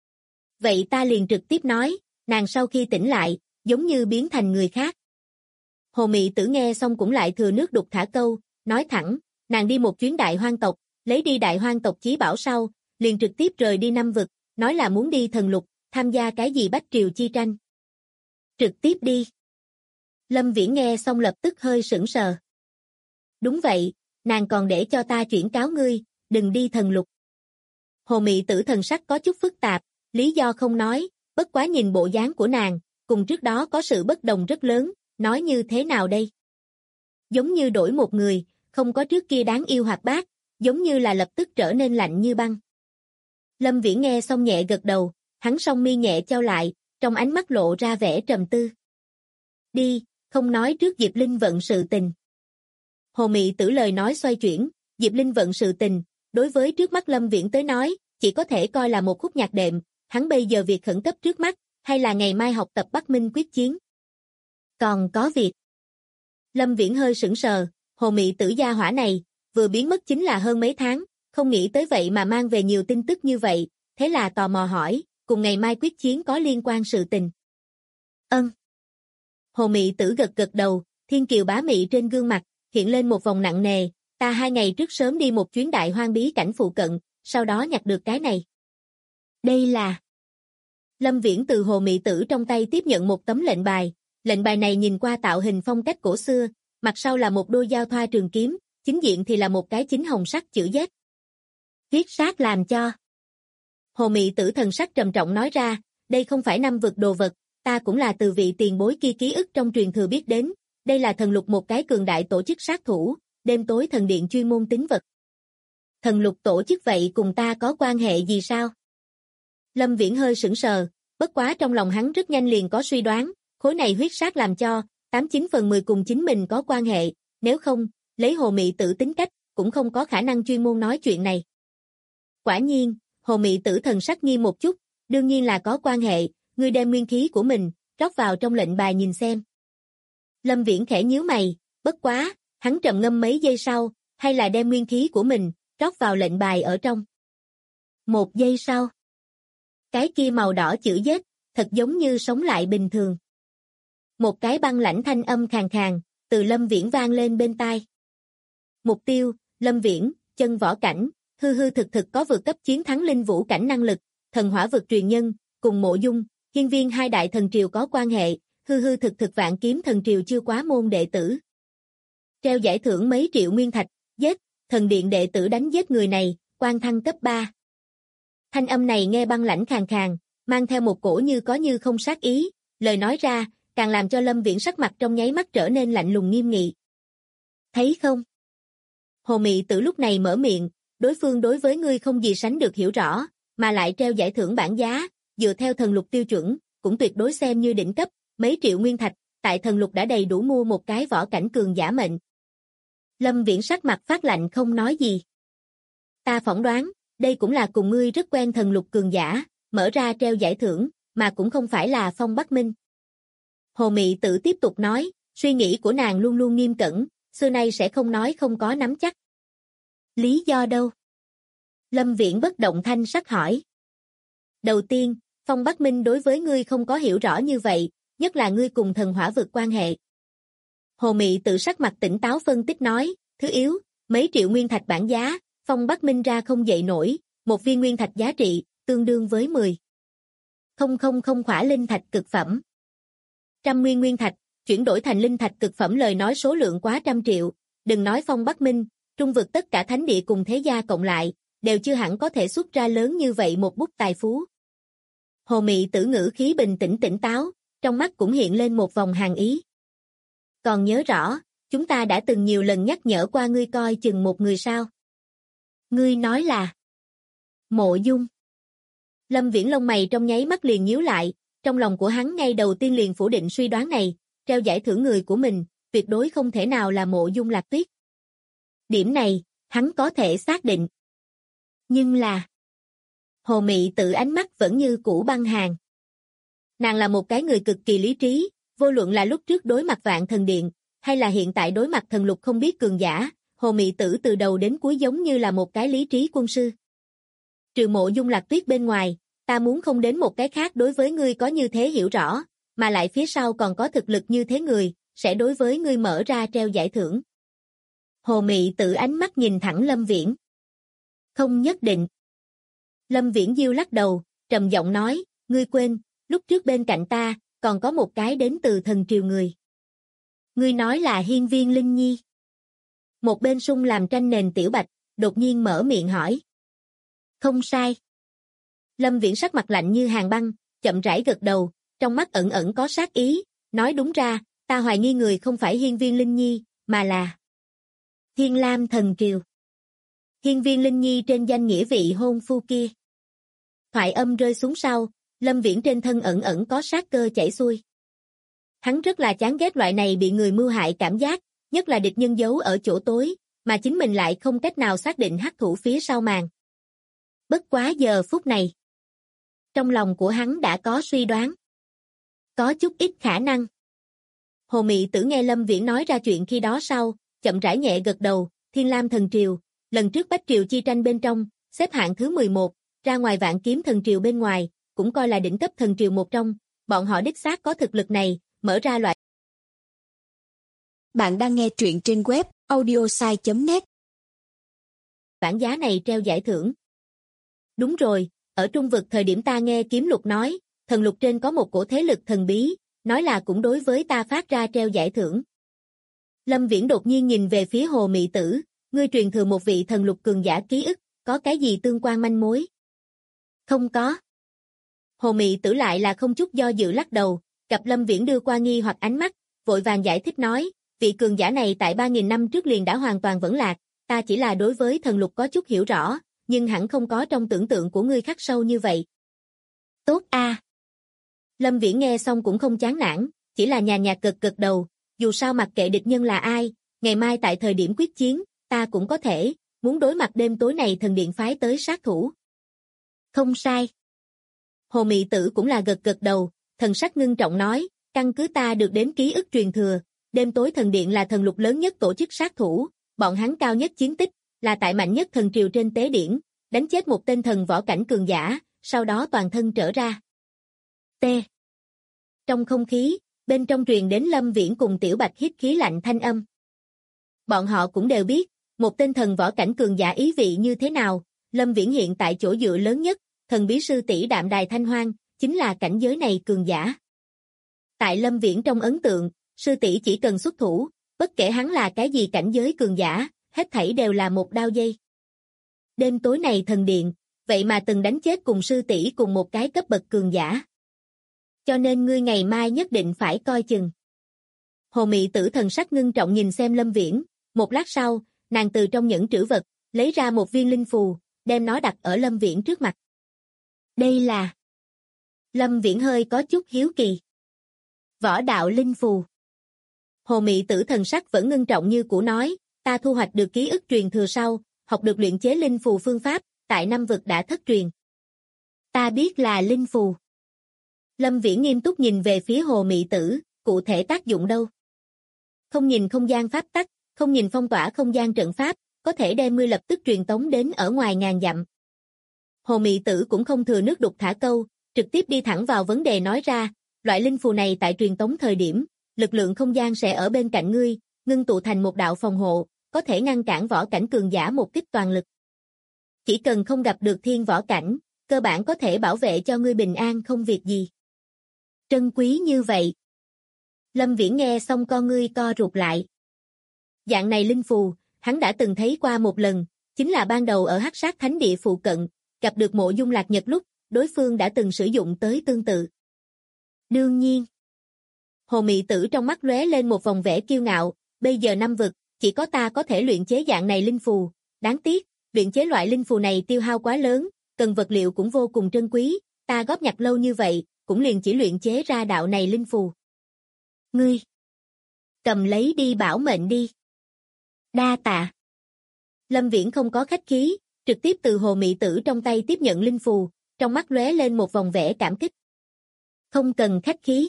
Vậy ta liền trực tiếp nói, nàng sau khi tỉnh lại, giống như biến thành người khác. Hồ Mị Tử nghe xong cũng lại thừa nước đục thả câu, nói thẳng, nàng đi một chuyến Đại Hoang tộc, lấy đi Đại Hoang tộc chí bảo sau, liền trực tiếp rời đi Năm Vực, nói là muốn đi Thần Lục, tham gia cái gì Bách Triều chi tranh. Trực tiếp đi. Lâm Viễn nghe xong lập tức hơi sững sờ. Đúng vậy, nàng còn để cho ta chuyển cáo ngươi, đừng đi Thần Lục. Hồ Mị Tử thần sắc có chút phức tạp, lý do không nói, bất quá nhìn bộ dáng của nàng, cùng trước đó có sự bất đồng rất lớn, nói như thế nào đây? Giống như đổi một người, không có trước kia đáng yêu hoạt bát, giống như là lập tức trở nên lạnh như băng. Lâm Viễn nghe xong nhẹ gật đầu, hắn song mi nhẹ chau lại, trong ánh mắt lộ ra vẻ trầm tư. Đi, không nói trước Diệp Linh Vận sự tình. Hồ Mị Tử lời nói xoay chuyển, Diệp Linh Vận sự tình, đối với trước mắt Lâm Viễn tới nói, chỉ có thể coi là một khúc nhạc đệm, hắn bây giờ việc khẩn cấp trước mắt, hay là ngày mai học tập Bắc Minh quyết chiến. Còn có việc. Lâm Viễn hơi sững sờ, Hồ Mị Tử gia hỏa này, vừa biến mất chính là hơn mấy tháng, không nghĩ tới vậy mà mang về nhiều tin tức như vậy, thế là tò mò hỏi, cùng ngày mai quyết chiến có liên quan sự tình. Hồ Mị Tử gật gật đầu, thiên kiều bá mị trên gương mặt, hiện lên một vòng nặng nề, ta 2 ngày trước sớm đi một chuyến Đại Hoang bí cảnh phụ cận, sau đó nhặt được cái này. Đây là... Lâm Viễn từ Hồ Mị Tử trong tay tiếp nhận một tấm lệnh bài này nhìn qua tạo hình phong cách cổ xưa, mặt sau là một đôi dao thoa trường kiếm, chính diện thì là một cái chính hồng sắc chữ Z. Viết sát làm cho. Hồ Mị Tử thần sắc trầm trọng nói ra, đây không phải Năm Vực đồ vật, ta cũng là từ vị tiền bối kia ký ức trong truyền thừa biết đến, đây là Thần Lục một cái cường đại tổ chức sát thủ, đêm tối thần điện chuyên môn tín vật. Thần Lục tổ chức vậy cùng ta có quan hệ gì sao? Lâm Viễn hơi sững sờ, bất quá trong lòng hắn rất nhanh liền có suy đoán, khối này huyết sát làm cho, 89/10 cùng chính mình có quan hệ, nếu không, lấy Hồ Mị Tử tính cách, cũng không có khả năng chuyên môn nói chuyện này. Quả nhiên, Hồ Mị Tử thần sắc nghiêm một chút, đương nhiên là có quan hệ, ngươi đem nguyên khí của mình, rót vào trong lệnh bài nhìn xem. Lâm Viễn khẽ nhíu mày, bất quá, hắn trầm ngâm mấy giây sau, hay là đem nguyên khí của mình, rót vào lệnh bài ở trong. 1 giây sau. Cái kia màu đỏ chữ Z, thật giống như sống lại bình thường. Một cái băng lãnh thanh âm khàn khàn, từ Lâm Viễn vang lên bên tai. Mục tiêu, Lâm Viễn, chân võ cảnh, hư hư thực thực có vượt cấp chiến thắng linh vũ cảnh năng lực, thần hỏa vực truyền nhân, cùng Mộ Dung, Hiên Viên 2 đại thần triều có quan hệ, hư hư thực thực Vạn Kiếm thần triều chưa quá môn đệ tử. Treo giải thưởng mấy triệu nguyên thạch, giết, thần điện đệ tử đánh giết người này, quan thăng cấp 3. Thanh âm này nghe băng lãnh khàn khàn, mang theo một cổ như có như không sát ý, lời nói ra, càng làm cho Lâm Viễn sắc mặt trong nháy mắt trở nên lạnh lùng nghiêm nghị. Thấy không? Hồ Mị Tử lúc này mở miệng, đối phương đối với ngươi không gì sánh được hiểu rõ, mà lại treo giải thưởng bảng giá, dựa theo thần lục tiêu chuẩn, cũng tuyệt đối xem như đỉnh cấp, mấy triệu nguyên thạch, tại thần lục đã đầy đủ mua một cái võ cảnh cường giả mệnh. Lâm Viễn sắc mặt phát lạnh không nói gì. Ta phỏng đoán, đây cũng là cùng ngươi rất quen thần lục cường giả, mở ra treo giải thưởng, mà cũng không phải là Phong Bắc Minh. Hồ Mị Tử tiếp tục nói, suy nghĩ của nàng luôn luôn nghiêm cẩn, xưa nay sẽ không nói không có nắm chắc. Lý do đâu? Lâm Viễn bất động thanh sắc hỏi. Đầu tiên, Phong Bắc Minh đối với ngươi không có hiểu rõ như vậy, nhất là ngươi cùng thần hỏa vực quan hệ. Hồ Mị Tử sắc mặt tỉnh táo phân tích nói, thứ yếu, Mấy triệu nguyên thạch bản giá, Phong Bắc Minh ra không dậy nổi, một viên nguyên thạch giá trị, tương đương với 10,000 khỏa linh thạch cực phẩm. 100 nguyên thạch, chuyển đổi thành linh thạch cực phẩm lời nói số lượng quá 100 triệu, đừng nói Phong Bắc Minh, trung vực tất cả thánh địa cùng thế gia cộng lại, đều chưa hẳn có thể xuất ra lớn như vậy một bút tài phú. Hồ Mị Tử ngữ khí bình tĩnh tỉnh táo, trong mắt cũng hiện lên một vòng hàn ý. Còn nhớ rõ, chúng ta đã từng nhiều lần nhắc nhở qua ngươi coi chừng một người sao. Ngươi nói là Mộ Dung. Lâm Viễn lông mày trong nháy mắt liền nhíu lại, trong lòng của hắn ngay đầu tiên liền phủ định suy đoán này, treo giải thưởng người của mình, tuyệt đối không thể nào là Mộ Dung Lạc Tuyết. Điểm này, hắn có thể xác định. Nhưng là Hồ Mị Tử ánh mắt vẫn như cũ băng hàn. Nàng là một cái người cực kỳ lý trí, vô luận là lúc trước đối mặt Vạn Thần Điện, hay là hiện tại đối mặt thần lục không biết cường giả, Hồ Mị Tử từ đầu đến cuối giống như là một cái lý trí quân sư. Trừ Mộ Dung Lạc Tuyết bên ngoài, ta muốn không đến một cái khác đối với ngươi có như thế hiểu rõ, mà lại phía sau còn có thực lực như thế người, sẽ đối với ngươi mở ra treo giải thưởng. Hồ Mị Tử ánh mắt nhìn thẳng Lâm Viễn. Không nhất định. Lâm Viễn Diêu lắc đầu, trầm giọng nói, ngươi quên, lúc trước bên cạnh ta, còn có một cái đến từ thần triều người. Ngươi nói là Hiên Viên Linh Nhi. Một bên sung làm tranh nền Tiểu Bạch, đột nhiên mở miệng hỏi. Không sai. Lâm Viễn sắc mặt lạnh như hàn băng, chậm rãi gật đầu, trong mắt ẩn ẩn có sát ý, nói đúng ra, ta hoài nghi người không phải Hiên Viên Linh Nhi, mà là Thiên Lam thần triều. Hiên Viên Linh Nhi trên danh nghĩa vị hôn phu kia. Thoại âm rơi xuống sau, Lâm Viễn trên thân ẩn ẩn có sát cơ chảy xuôi. Hắn rất là chán ghét loại này bị người mưu hại cảm giác, nhất là địch nhân giấu ở chỗ tối, mà chính mình lại không cách nào xác định hắc thủ phía sau màn. Bất quá giờ phút này, trong lòng của hắn đã có suy đoán. Có chút ít khả năng. Hồ Mị Tử nghe Lâm Viễn nói ra chuyện khi đó sau, chậm rãi nhẹ gật đầu, Thiên Lam thần triều, lần trước Bách Triều chi tranh bên trong, xếp hạng thứ 11, ra ngoài Vạn Kiếm thần triều bên ngoài, cũng coi là đỉnh cấp thần triều một trong, bọn họ đích xác có thực lực này, mở ra loại. Bạn đang nghe truyện trên web audiosai.net. Bản giá này treo giải thưởng. Đúng rồi, ở trung vực thời điểm ta nghe Kiếm Lục nói, thần lục trên có một cổ thế lực thần bí, nói là cũng đối với ta phát ra treo giải thưởng. Lâm Viễn đột nhiên nhìn về phía Hồ Mị Tử, ngươi truyền thừa một vị thần lục cường giả ký ức, có cái gì tương quan manh mối? Không có. Hồ Mị Tử lại là không chút do dự lắc đầu, gặp Lâm Viễn đưa qua nghi hoặc ánh mắt, vội vàng giải thích nói, vị cường giả này tại 3.000 năm trước liền đã hoàn toàn vẫn lạc, ta chỉ là đối với thần lục có chút hiểu rõ, nhưng hẳn không có trong tưởng tượng của ngươi khắc sâu như vậy. Tốt a. Lâm Viễn nghe xong cũng không chán nản, chỉ là nhàn nhạt gật đầu, dù sao mặc kệ địch nhân là ai, ngày mai tại thời điểm quyết chiến, ta cũng có thể, muốn đối mặt đêm tối này thần điện phái tới sát thủ. Không sai. Hồ Mị Tử cũng là gật đầu, thần sắc ngưng trọng nói, căn cứ ta được đến ký ức truyền thừa, đêm tối thần điện là thần lục lớn nhất tổ chức sát thủ, bọn hắn cao nhất chiến tích, là tại mạnh nhất thần triều trên tế điển, đánh chết một tên thần võ cảnh cường giả, sau đó toàn thân trở ra. T. Trong không khí, bên trong truyền đến Lâm Viễn cùng Tiểu Bạch hít khí lạnh thanh âm. Bọn họ cũng đều biết, một tên thần võ cảnh cường giả ý vị như thế nào, Lâm Viễn hiện tại chỗ dựa lớn nhất, thần bí sư tỷ Đạm Đài Thanh Hoang, chính là cảnh giới này cường giả. Tại Lâm Viễn trong ấn tượng, sư tỷ chỉ cần xuất thủ, bất kể hắn là cái gì cảnh giới cường giả, hết thảy đều là một đao dây. Đêm tối này thần điện, vậy mà từng đánh chết cùng sư tỷ cùng một cái cấp bậc cường giả. Cho nên ngươi ngày mai nhất định phải coi chừng. Hồ Mị Tử thần sắc ngưng trọng nhìn xem Lâm Viễn, một lát sau, nàng từ trong nhẫn trữ vật, lấy ra một viên linh phù, đem nó đặt ở Lâm Viễn trước mặt. Đây là... Lâm Viễn hơi có chút hiếu kỳ. Võ đạo linh phù. Hồ Mị Tử thần sắc vẫn ngưng trọng như cũ nói, ta thu hoạch được ký ức truyền thừa sau, học được luyện chế linh phù phương pháp, tại năm vực đã thất truyền. Ta biết là linh phù. Lâm Viễn nghiêm túc nhìn về phía Hồ Mị Tử, cụ thể tác dụng đâu? Không nhìn không gian pháp tắc, không nhìn phong tỏa không gian trận pháp, có thể đem ngươi lập tức truyền tống đến ở ngoài ngàn dặm. Hồ Mị Tử cũng không thừa nước đục thả câu, trực tiếp đi thẳng vào vấn đề nói ra, loại linh phù này tại truyền tống thời điểm, lực lượng không gian sẽ ở bên cạnh ngươi, ngưng tụ thành một đạo phòng hộ, có thể ngăn cản võ cảnh cường giả một kích toàn lực. Chỉ cần không gặp được thiên võ cảnh, cơ bản có thể bảo vệ cho ngươi bình an không việc gì. Trân quý như vậy. Lâm Viễn nghe xong con ngươi co rụt lại. Dạng này linh phù, hắn đã từng thấy qua một lần, chính là ban đầu ở Hắc Sát Thánh Địa phụ cận, gặp được Mộ Dung Lạc Nhật lúc, đối phương đã từng sử dụng tới tương tự. Đương nhiên. Hồ Mị Tử trong mắt lóe lên một vòng vẻ kiêu ngạo, bây giờ năm vực, chỉ có ta có thể luyện chế dạng này linh phù, đáng tiếc, luyện chế loại linh phù này tiêu hao quá lớn, cần vật liệu cũng vô cùng trân quý, ta góp nhặt lâu như vậy, cũng liền chỉ luyện chế ra đạo này linh phù. Ngươi, cầm lấy đi bảo mệnh đi. Đa tạ. Lâm Viễn không có khách khí, trực tiếp từ Hồ Mị Tử trong tay tiếp nhận linh phù, trong mắt lóe lên một vòng vẻ cảm kích. Không cần khách khí.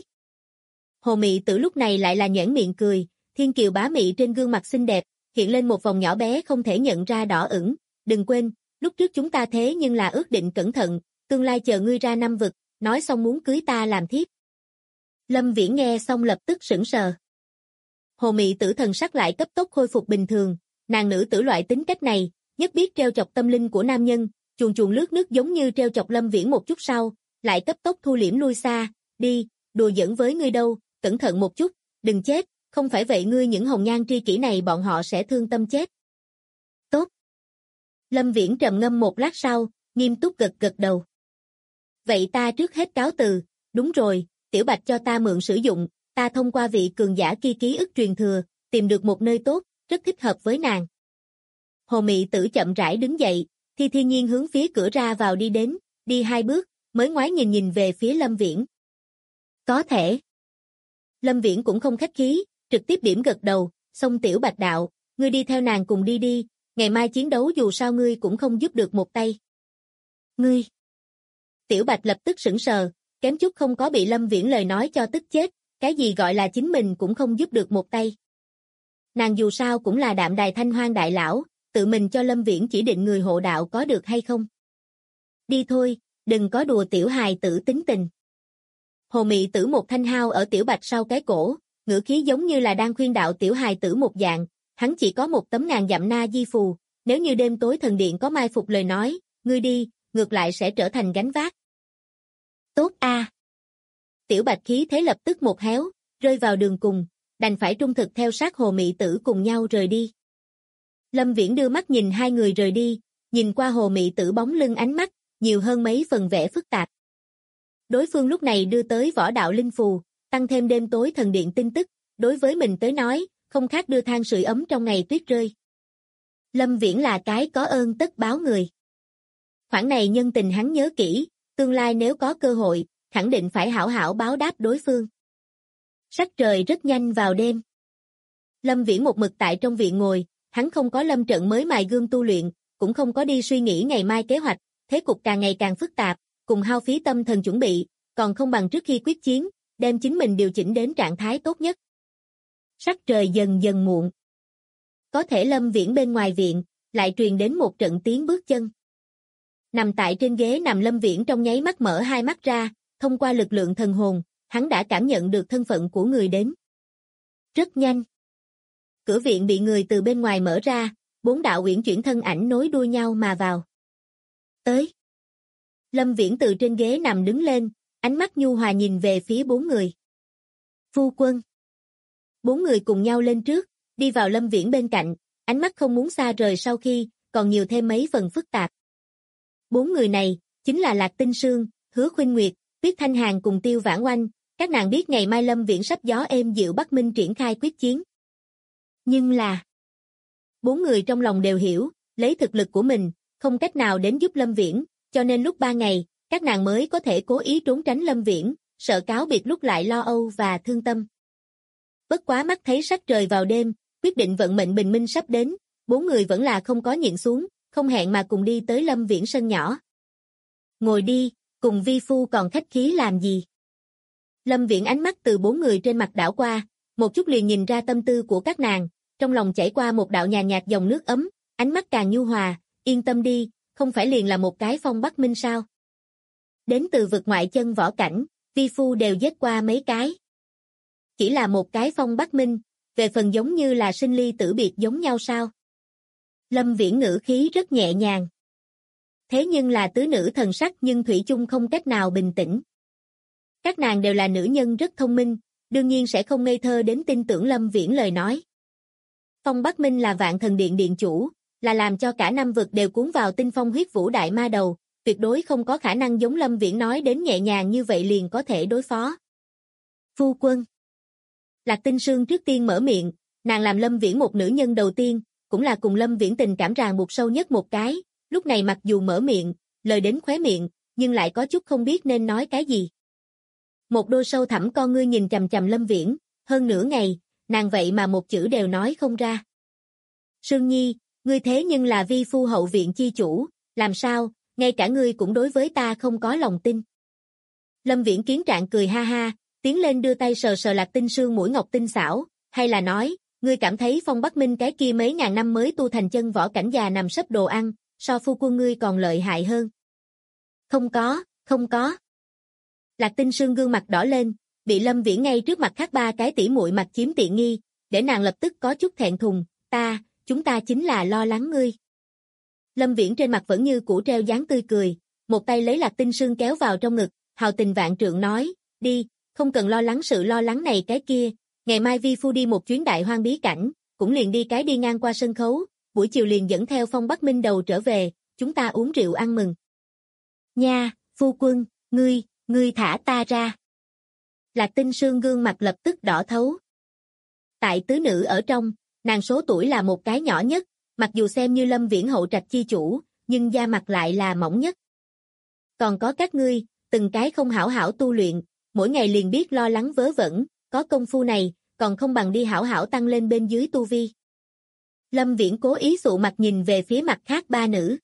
Hồ Mị Tử lúc này lại là nhoẻn miệng cười, thiên kiều bá mị trên gương mặt xinh đẹp, hiện lên một vòng nhỏ bé không thể nhận ra đỏ ửng. Đừng quên, lúc trước chúng ta thế nhưng là ước định cẩn thận, tương lai chờ ngươi ra năm vực, nói xong muốn cưới ta làm thiếp. Lâm Viễn nghe xong lập tức sững sờ. Hồ Mị Tử thần sắc lại cấp tốc khôi phục bình thường, nàng nữ tử loại tính cách này, nhất biết treo chọc tâm linh của nam nhân, chuồn chuồn lướt nước giống như treo chọc Lâm Viễn một chút sau, lại cấp tốc thu liễm lui xa, đi, đùa giỡn với ngươi đâu, cẩn thận một chút, đừng chết, không phải vậy ngươi những hồng nhan tri kỷ này bọn họ sẽ thương tâm chết. Tốt. Lâm Viễn trầm ngâm một lát sau, nghiêm túc gật gật đầu. Vậy ta trước hết cáo từ, đúng rồi, Tiểu Bạch cho ta mượn sử dụng, ta thông qua vị cường giả kia ký ức truyền thừa, tìm được một nơi tốt, rất thích hợp với nàng. Hồ Mị Tử chậm rãi đứng dậy, Thi Thiên Nhiên hướng phía cửa ra vào đi đến, đi 2 bước, mới ngoái nhìn về phía Lâm Viễn. Có thể. Lâm Viễn cũng không khách khí, trực tiếp điểm gật đầu, xong Tiểu Bạch đạo, ngươi đi theo nàng cùng đi đi, ngày mai chiến đấu dù sao ngươi cũng không giúp được một tay. Ngươi. Tiểu Bạch lập tức sững sờ, kém chút không có bị Lâm Viễn lời nói cho tức chết, cái gì gọi là chính mình cũng không giúp được một tay. Nàng dù sao cũng là Đạm Đài Thanh Hoang đại lão, tự mình cho Lâm Viễn chỉ định người hộ đạo có được hay không? Đi thôi, đừng có đùa tiểu hài tử tính tình. Hồ Mị Tử một thanh hao ở Tiểu Bạch sau cái cổ, ngữ khí giống như là đang khuyên đạo tiểu hài tử một dạng, hắn chỉ có một tấm ngàn dặm na di phù, nếu như đêm tối thần điện có mai phục lời nói, ngươi đi, ngược lại sẽ trở thành gánh vác. Tốt a. Tiểu Bạch khí thế lập tức một héo, rơi vào đường cùng, đành phải trung thực theo sát Hồ Mị Tử cùng nhau rời đi. Lâm Viễn đưa mắt nhìn hai người rời đi, nhìn qua Hồ Mị Tử bóng lưng ánh mắt, nhiều hơn mấy phần vẻ phức tạp. Đối phương lúc này đưa tới võ đạo linh phù, tăng thêm đêm tối thần điện tin tức, đối với mình tới nói, không khác đưa than sưởi ấm trong ngày tuyết rơi. Lâm Viễn là cái có ơn tất báo người. Khoản này nhân tình hắn nhớ kỹ, tương lai nếu có cơ hội, khẳng định phải hảo hảo báo đáp đối phương. Sắc trời rất nhanh vào đêm. Lâm Viễn một mực tại trong viện ngồi, hắn không có lâm trận mới mài gươm tu luyện, cũng không có đi suy nghĩ ngày mai kế hoạch, thế cục càng ngày càng phức tạp, cùng hao phí tâm thần chuẩn bị, còn không bằng trước khi quyết chiến, đem chính mình điều chỉnh đến trạng thái tốt nhất. Sắc trời dần dần muộn. Có thể Lâm Viễn bên ngoài viện, lại truyền đến một trận tiếng bước chân. Nằm tại trên ghế nằm Lâm Viễn trong nháy mắt mở hai mắt ra, thông qua lực lượng thần hồn, hắn đã cảm nhận được thân phận của người đến. Rất nhanh. Cửa viện bị người từ bên ngoài mở ra, 4 đạo uyển chuyển thân ảnh nối đuôi nhau mà vào. Tới. Lâm Viễn từ trên ghế nằm đứng lên, ánh mắt nhu hòa nhìn về phía 4 người. Phu quân. 4 người cùng nhau lên trước, đi vào Lâm Viễn bên cạnh, ánh mắt không muốn xa rời sau khi, còn nhiều thêm mấy phần phức tạp. 4 người này, chính là Lạc Tinh Sương, Hứa Khuynh Nguyệt, Tuyết Thanh Hàn cùng Tiêu Vãn Oanh, các nàng biết ngày mai Lâm Viễn sắp gió êm dịu Bắc Minh triển khai quyết chiến. Nhưng là 4 người trong lòng đều hiểu, lấy thực lực của mình, không cách nào đến giúp Lâm Viễn, cho nên lúc 3 ngày, các nàng mới có thể cố ý trốn tránh Lâm Viễn, sợ cáo biệt lúc lại lo âu và thương tâm. Bất quá mắt thấy sắc trời vào đêm, quyết định vận mệnh bình minh sắp đến, 4 người vẫn là không có nhịn xuống, không hẹn mà cùng đi tới Lâm Viễn sân nhỏ. Ngồi đi, cùng vi phu còn khách khí làm gì? Lâm Viễn ánh mắt từ 4 người trên mặt đảo qua, một chút liền nhìn ra tâm tư của các nàng, trong lòng chảy qua một đạo nhàn nhạt dòng nước ấm, ánh mắt càng nhu hòa, yên tâm đi, không phải liền là một cái phong Bắc Minh sao? Đến từ vực ngoại chân võ cảnh, vi phu đều giết qua mấy cái. Chỉ là một cái phong Bắc Minh, về phần giống như là sinh ly tử biệt giống nhau sao? Lâm Viễn ngữ khí rất nhẹ nhàng. Thế nhưng là tứ nữ thần sắc nhưng thủy chung không cách nào bình tĩnh. Các nàng đều là nữ nhân rất thông minh, đương nhiên sẽ không ngây thơ đến tin tưởng Lâm Viễn lời nói. Phong Bắc Minh là Vạn Thần Điện điện chủ, là làm cho cả năm vực đều cuốn vào tinh phong huyết vũ đại ma đầu, tuyệt đối không có khả năng giống Lâm Viễn nói đến nhẹ nhàng như vậy liền có thể đối phó. Phu quân. Lạc Tinh Sương trước tiên mở miệng, nàng làm Lâm Viễn một nữ nhân đầu tiên, cũng là cùng Lâm Viễn tình cảm ràng buộc sâu nhất một cái, lúc này mặc dù mở miệng, lời đến khóe miệng, nhưng lại có chút không biết nên nói cái gì. Một đôi sâu thẳm con ngươi nhìn chằm chằm Lâm Viễn, hơn nửa ngày, nàng vậy mà một chữ đều nói không ra. Sương Nhi, ngươi thế nhưng là vi phu hậu viện chi chủ, làm sao, ngay cả ngươi cũng đối với ta không có lòng tin. Lâm Viễn kiến trạng cười ha ha, tiến lên đưa tay sờ sờ Lạc Tinh Sương mũi ngọc tinh xảo, hay là nói, ngươi cảm thấy Phong Bắc Minh cái kia mấy ngàn năm mới tu thành chân võ cảnh già nằm sấp đồ ăn, so phu quân ngươi còn lợi hại hơn. Không có. Lạc Tinh Sương gương mặt đỏ lên, bị Lâm Viễn ngay trước mặt khác ba cái tỷ muội mặt chiếm tiện nghi, để nàng lập tức có chút thẹn thùng, chúng ta chính là lo lắng ngươi. Lâm Viễn trên mặt vẫn như cũ treo dáng tươi cười, một tay lấy Lạc Tinh Sương kéo vào trong ngực, hào tình vạn trượng nói, đi, không cần lo lắng sự lo lắng này cái kia, ngày mai vi phu đi một chuyến đại hoang bí cảnh, cũng liền đi ngang qua sân khấu, buổi chiều liền dẫn theo Phong Bắc Minh đầu trở về, chúng ta uống rượu ăn mừng. Nha, phu quân, ngươi thả ta ra. Lạc Tinh Sương gương mặt lập tức đỏ thấu. Tại tứ nữ ở trong, nàng số tuổi là một cái nhỏ nhất, mặc dù xem như Lâm Viễn hậu trạch chi chủ, nhưng da mặt lại là mỏng nhất. Còn có các ngươi, từng cái không hảo hảo tu luyện, mỗi ngày liền biết lo lắng vớ vẩn, có công phu này, còn không bằng đi hảo hảo tăng lên bên dưới tu vi. Lâm Viễn cố ý sụ mặt nhìn về phía mặt khác ba nữ.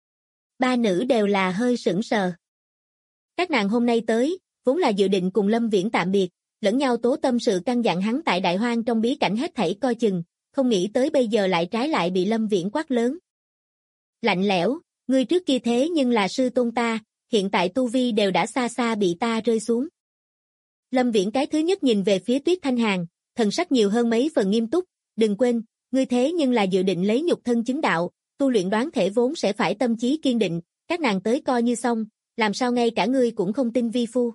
Ba nữ đều là hơi sững sờ. Các nàng hôm nay tới, vốn là dự định cùng Lâm Viễn tạm biệt, lẫn nhau tố tâm sự căn dặn hắn tại đại hoang trong bí cảnh hết thảy coi chừng, không nghĩ tới bây giờ lại trái lại bị Lâm Viễn quát lớn. Lạnh lẽo, ngươi trước kia thế nhưng là sư tôn ta, hiện tại tu vi đều đã xa xa bị ta rơi xuống. Lâm Viễn cái thứ nhất nhìn về phía Tuyết Thanh Hàn, thần sắc nhiều hơn mấy phần nghiêm túc, đừng quên, ngươi thế nhưng là dự định lấy nhục thân chứng đạo, tu luyện đoán thể vốn sẽ phải tâm trí kiên định, các nàng tới coi như xong, làm sao ngay cả ngươi cũng không tin vi phu.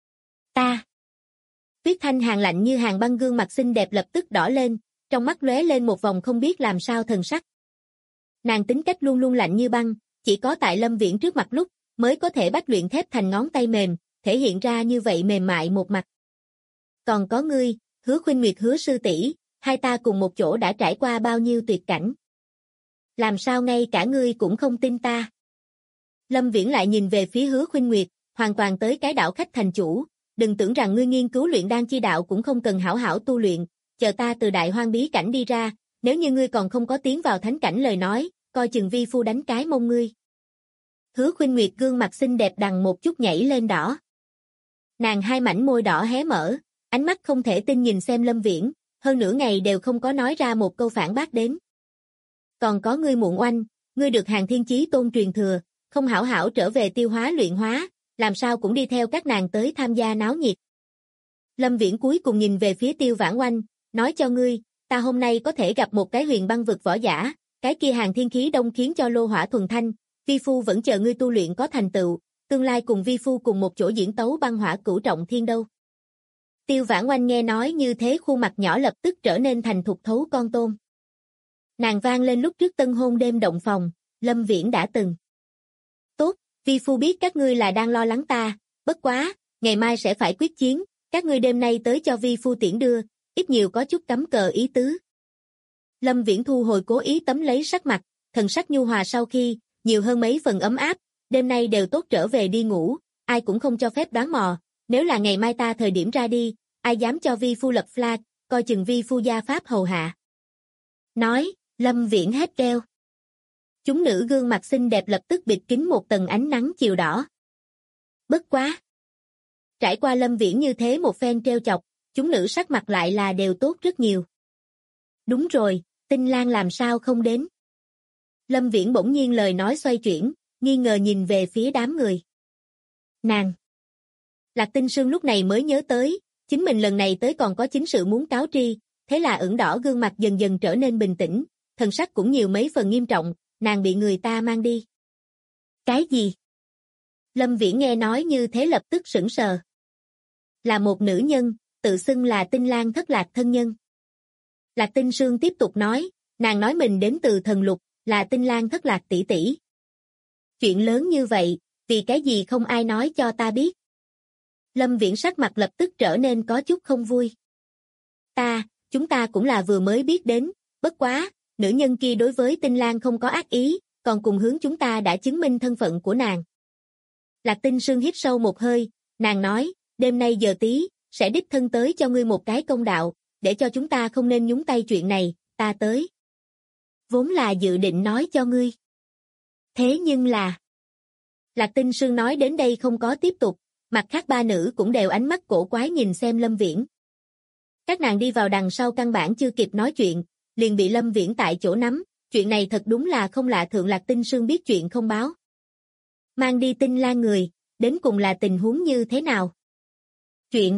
Ta. Tuyết Thanh Hàn lạnh như hàng băng gương mặt xinh đẹp lập tức đỏ lên, trong mắt lóe lên một vòng không biết làm sao thần sắc. Nàng tính cách luôn luôn lạnh như băng, chỉ có tại Lâm Viễn trước mặt lúc, mới có thể bách luyện thép thành ngón tay mềm, thể hiện ra như vậy mềm mại một mặt. Còn có ngươi, Hứa Khuynh Nguyệt Hứa sư tỷ, hai ta cùng một chỗ đã trải qua bao nhiêu tuyệt cảnh. Làm sao ngay cả ngươi cũng không tin ta. Lâm Viễn lại nhìn về phía Hứa Khuynh Nguyệt, hoàn toàn tới cái đạo khách thành chủ, đừng tưởng rằng ngươi nghiên cứu luyện đan chi đạo cũng không cần hảo hảo tu luyện, chờ ta từ đại hoang bí cảnh đi ra, nếu như ngươi còn không có tiến vào thánh cảnh lời nói, coi chừng vi phu đánh cái mông ngươi. Hứa Khuynh Nguyệt gương mặt xinh đẹp đằng một chút nhảy lên đỏ. Nàng hai mảnh môi đỏ hé mở, ánh mắt không thể tin nhìn xem Lâm Viễn, hơn nửa ngày đều không có nói ra một câu phản bác đến. Còn có ngươi muộn oanh, ngươi được Hàng Thiên Chí Tôn truyền thừa, không hảo hảo trở về tiêu hóa luyện hóa, làm sao cũng đi theo các nàng tới tham gia náo nhiệt. Lâm Viễn cuối cùng nhìn về phía Tiêu Vãn Oanh, nói cho ngươi, ta hôm nay có thể gặp một cái huyền băng vực võ giả, cái kia Hàng Thiên Khí Đông khiến cho lô hỏa thuần thanh, vi phu vẫn chờ ngươi tu luyện có thành tựu, tương lai cùng vi phu cùng một chỗ diễn tấu băng hỏa cửu trọng thiên đâu. Tiêu Vãn Oanh nghe nói như thế khuôn mặt nhỏ lập tức trở nên thành thục thấu con tôm. Nàng vang lên lúc trước tân hôn đêm động phòng, Lâm Viễn đã từng. Tốt, vi phu biết các ngươi là đang lo lắng ta, bất quá, ngày mai sẽ phải quyết chiến, các ngươi đêm nay tới cho vi phu tiễn đưa, ít nhiều có chút cắm cờ ý tứ. Lâm Viễn thu hồi cố ý tấm lấy sắc mặt, thần sắc nhu hòa sau khi, nhiều hơn mấy phần ấm áp, đêm nay đều tốt trở về đi ngủ, ai cũng không cho phép đoán mò, nếu là ngày mai ta thời điểm ra đi, ai dám cho vi phu lập flag, coi chừng vi phu gia pháp hầu hạ. Nói, Lâm Viễn hết treo. Chúng nữ gương mặt xinh đẹp lập tức bịt kín một tầng ánh nắng chiều đỏ. Bất quá. Trải qua Lâm Viễn như thế một phen treo chọc, chúng nữ sắc mặt lại là đều tốt rất nhiều. Đúng rồi, Tinh Lan làm sao không đến? Lâm Viễn bỗng nhiên lời nói xoay chuyển, nghi ngờ nhìn về phía đám người. Nàng. Lạc Tinh Sương lúc này mới nhớ tới, chính mình lần này tới còn có chính sự muốn cáo tri, thế là ửng đỏ gương mặt dần dần trở nên bình tĩnh, thần sắc cũng nhiều mấy phần nghiêm trọng, nàng bị người ta mang đi. Cái gì? Lâm Viễn nghe nói như thế lập tức sững sờ. Là một nữ nhân, tự xưng là Tinh Lang thất lạc thân nhân. Lạc Tinh Sương tiếp tục nói, nàng nói mình đến từ thần lục, là Tinh Lang thất lạc tỷ tỷ. Chuyện lớn như vậy, vì cái gì không ai nói cho ta biết? Lâm Viễn sắc mặt lập tức trở nên có chút không vui. Chúng ta cũng là vừa mới biết đến, bất quá, nữ nhân kia đối với Tinh Lang không có ác ý, còn cùng hướng chúng ta đã chứng minh thân phận của nàng. Lạc Tinh Sương hít sâu một hơi, nàng nói, đêm nay giờ tí, sẽ đích thân tới cho ngươi một cái công đạo, để cho chúng ta không nên nhúng tay chuyện này, ta tới. Vốn là dự định nói cho ngươi. Thế nhưng là... Lạc Tinh Sương nói đến đây không có tiếp tục, mặt khác ba nữ cũng đều ánh mắt cổ quái nhìn xem Lâm Viễn. Các nàng đi vào đằng sau căn bản chưa kịp nói chuyện, liền bị Lâm Viễn tại chỗ nắm, chuyện này thật đúng là không lạ thường. Lạc Tinh Sương biết chuyện không báo. Mang đi Tinh Lang người, đến cùng là tình huống như thế nào? Chuyện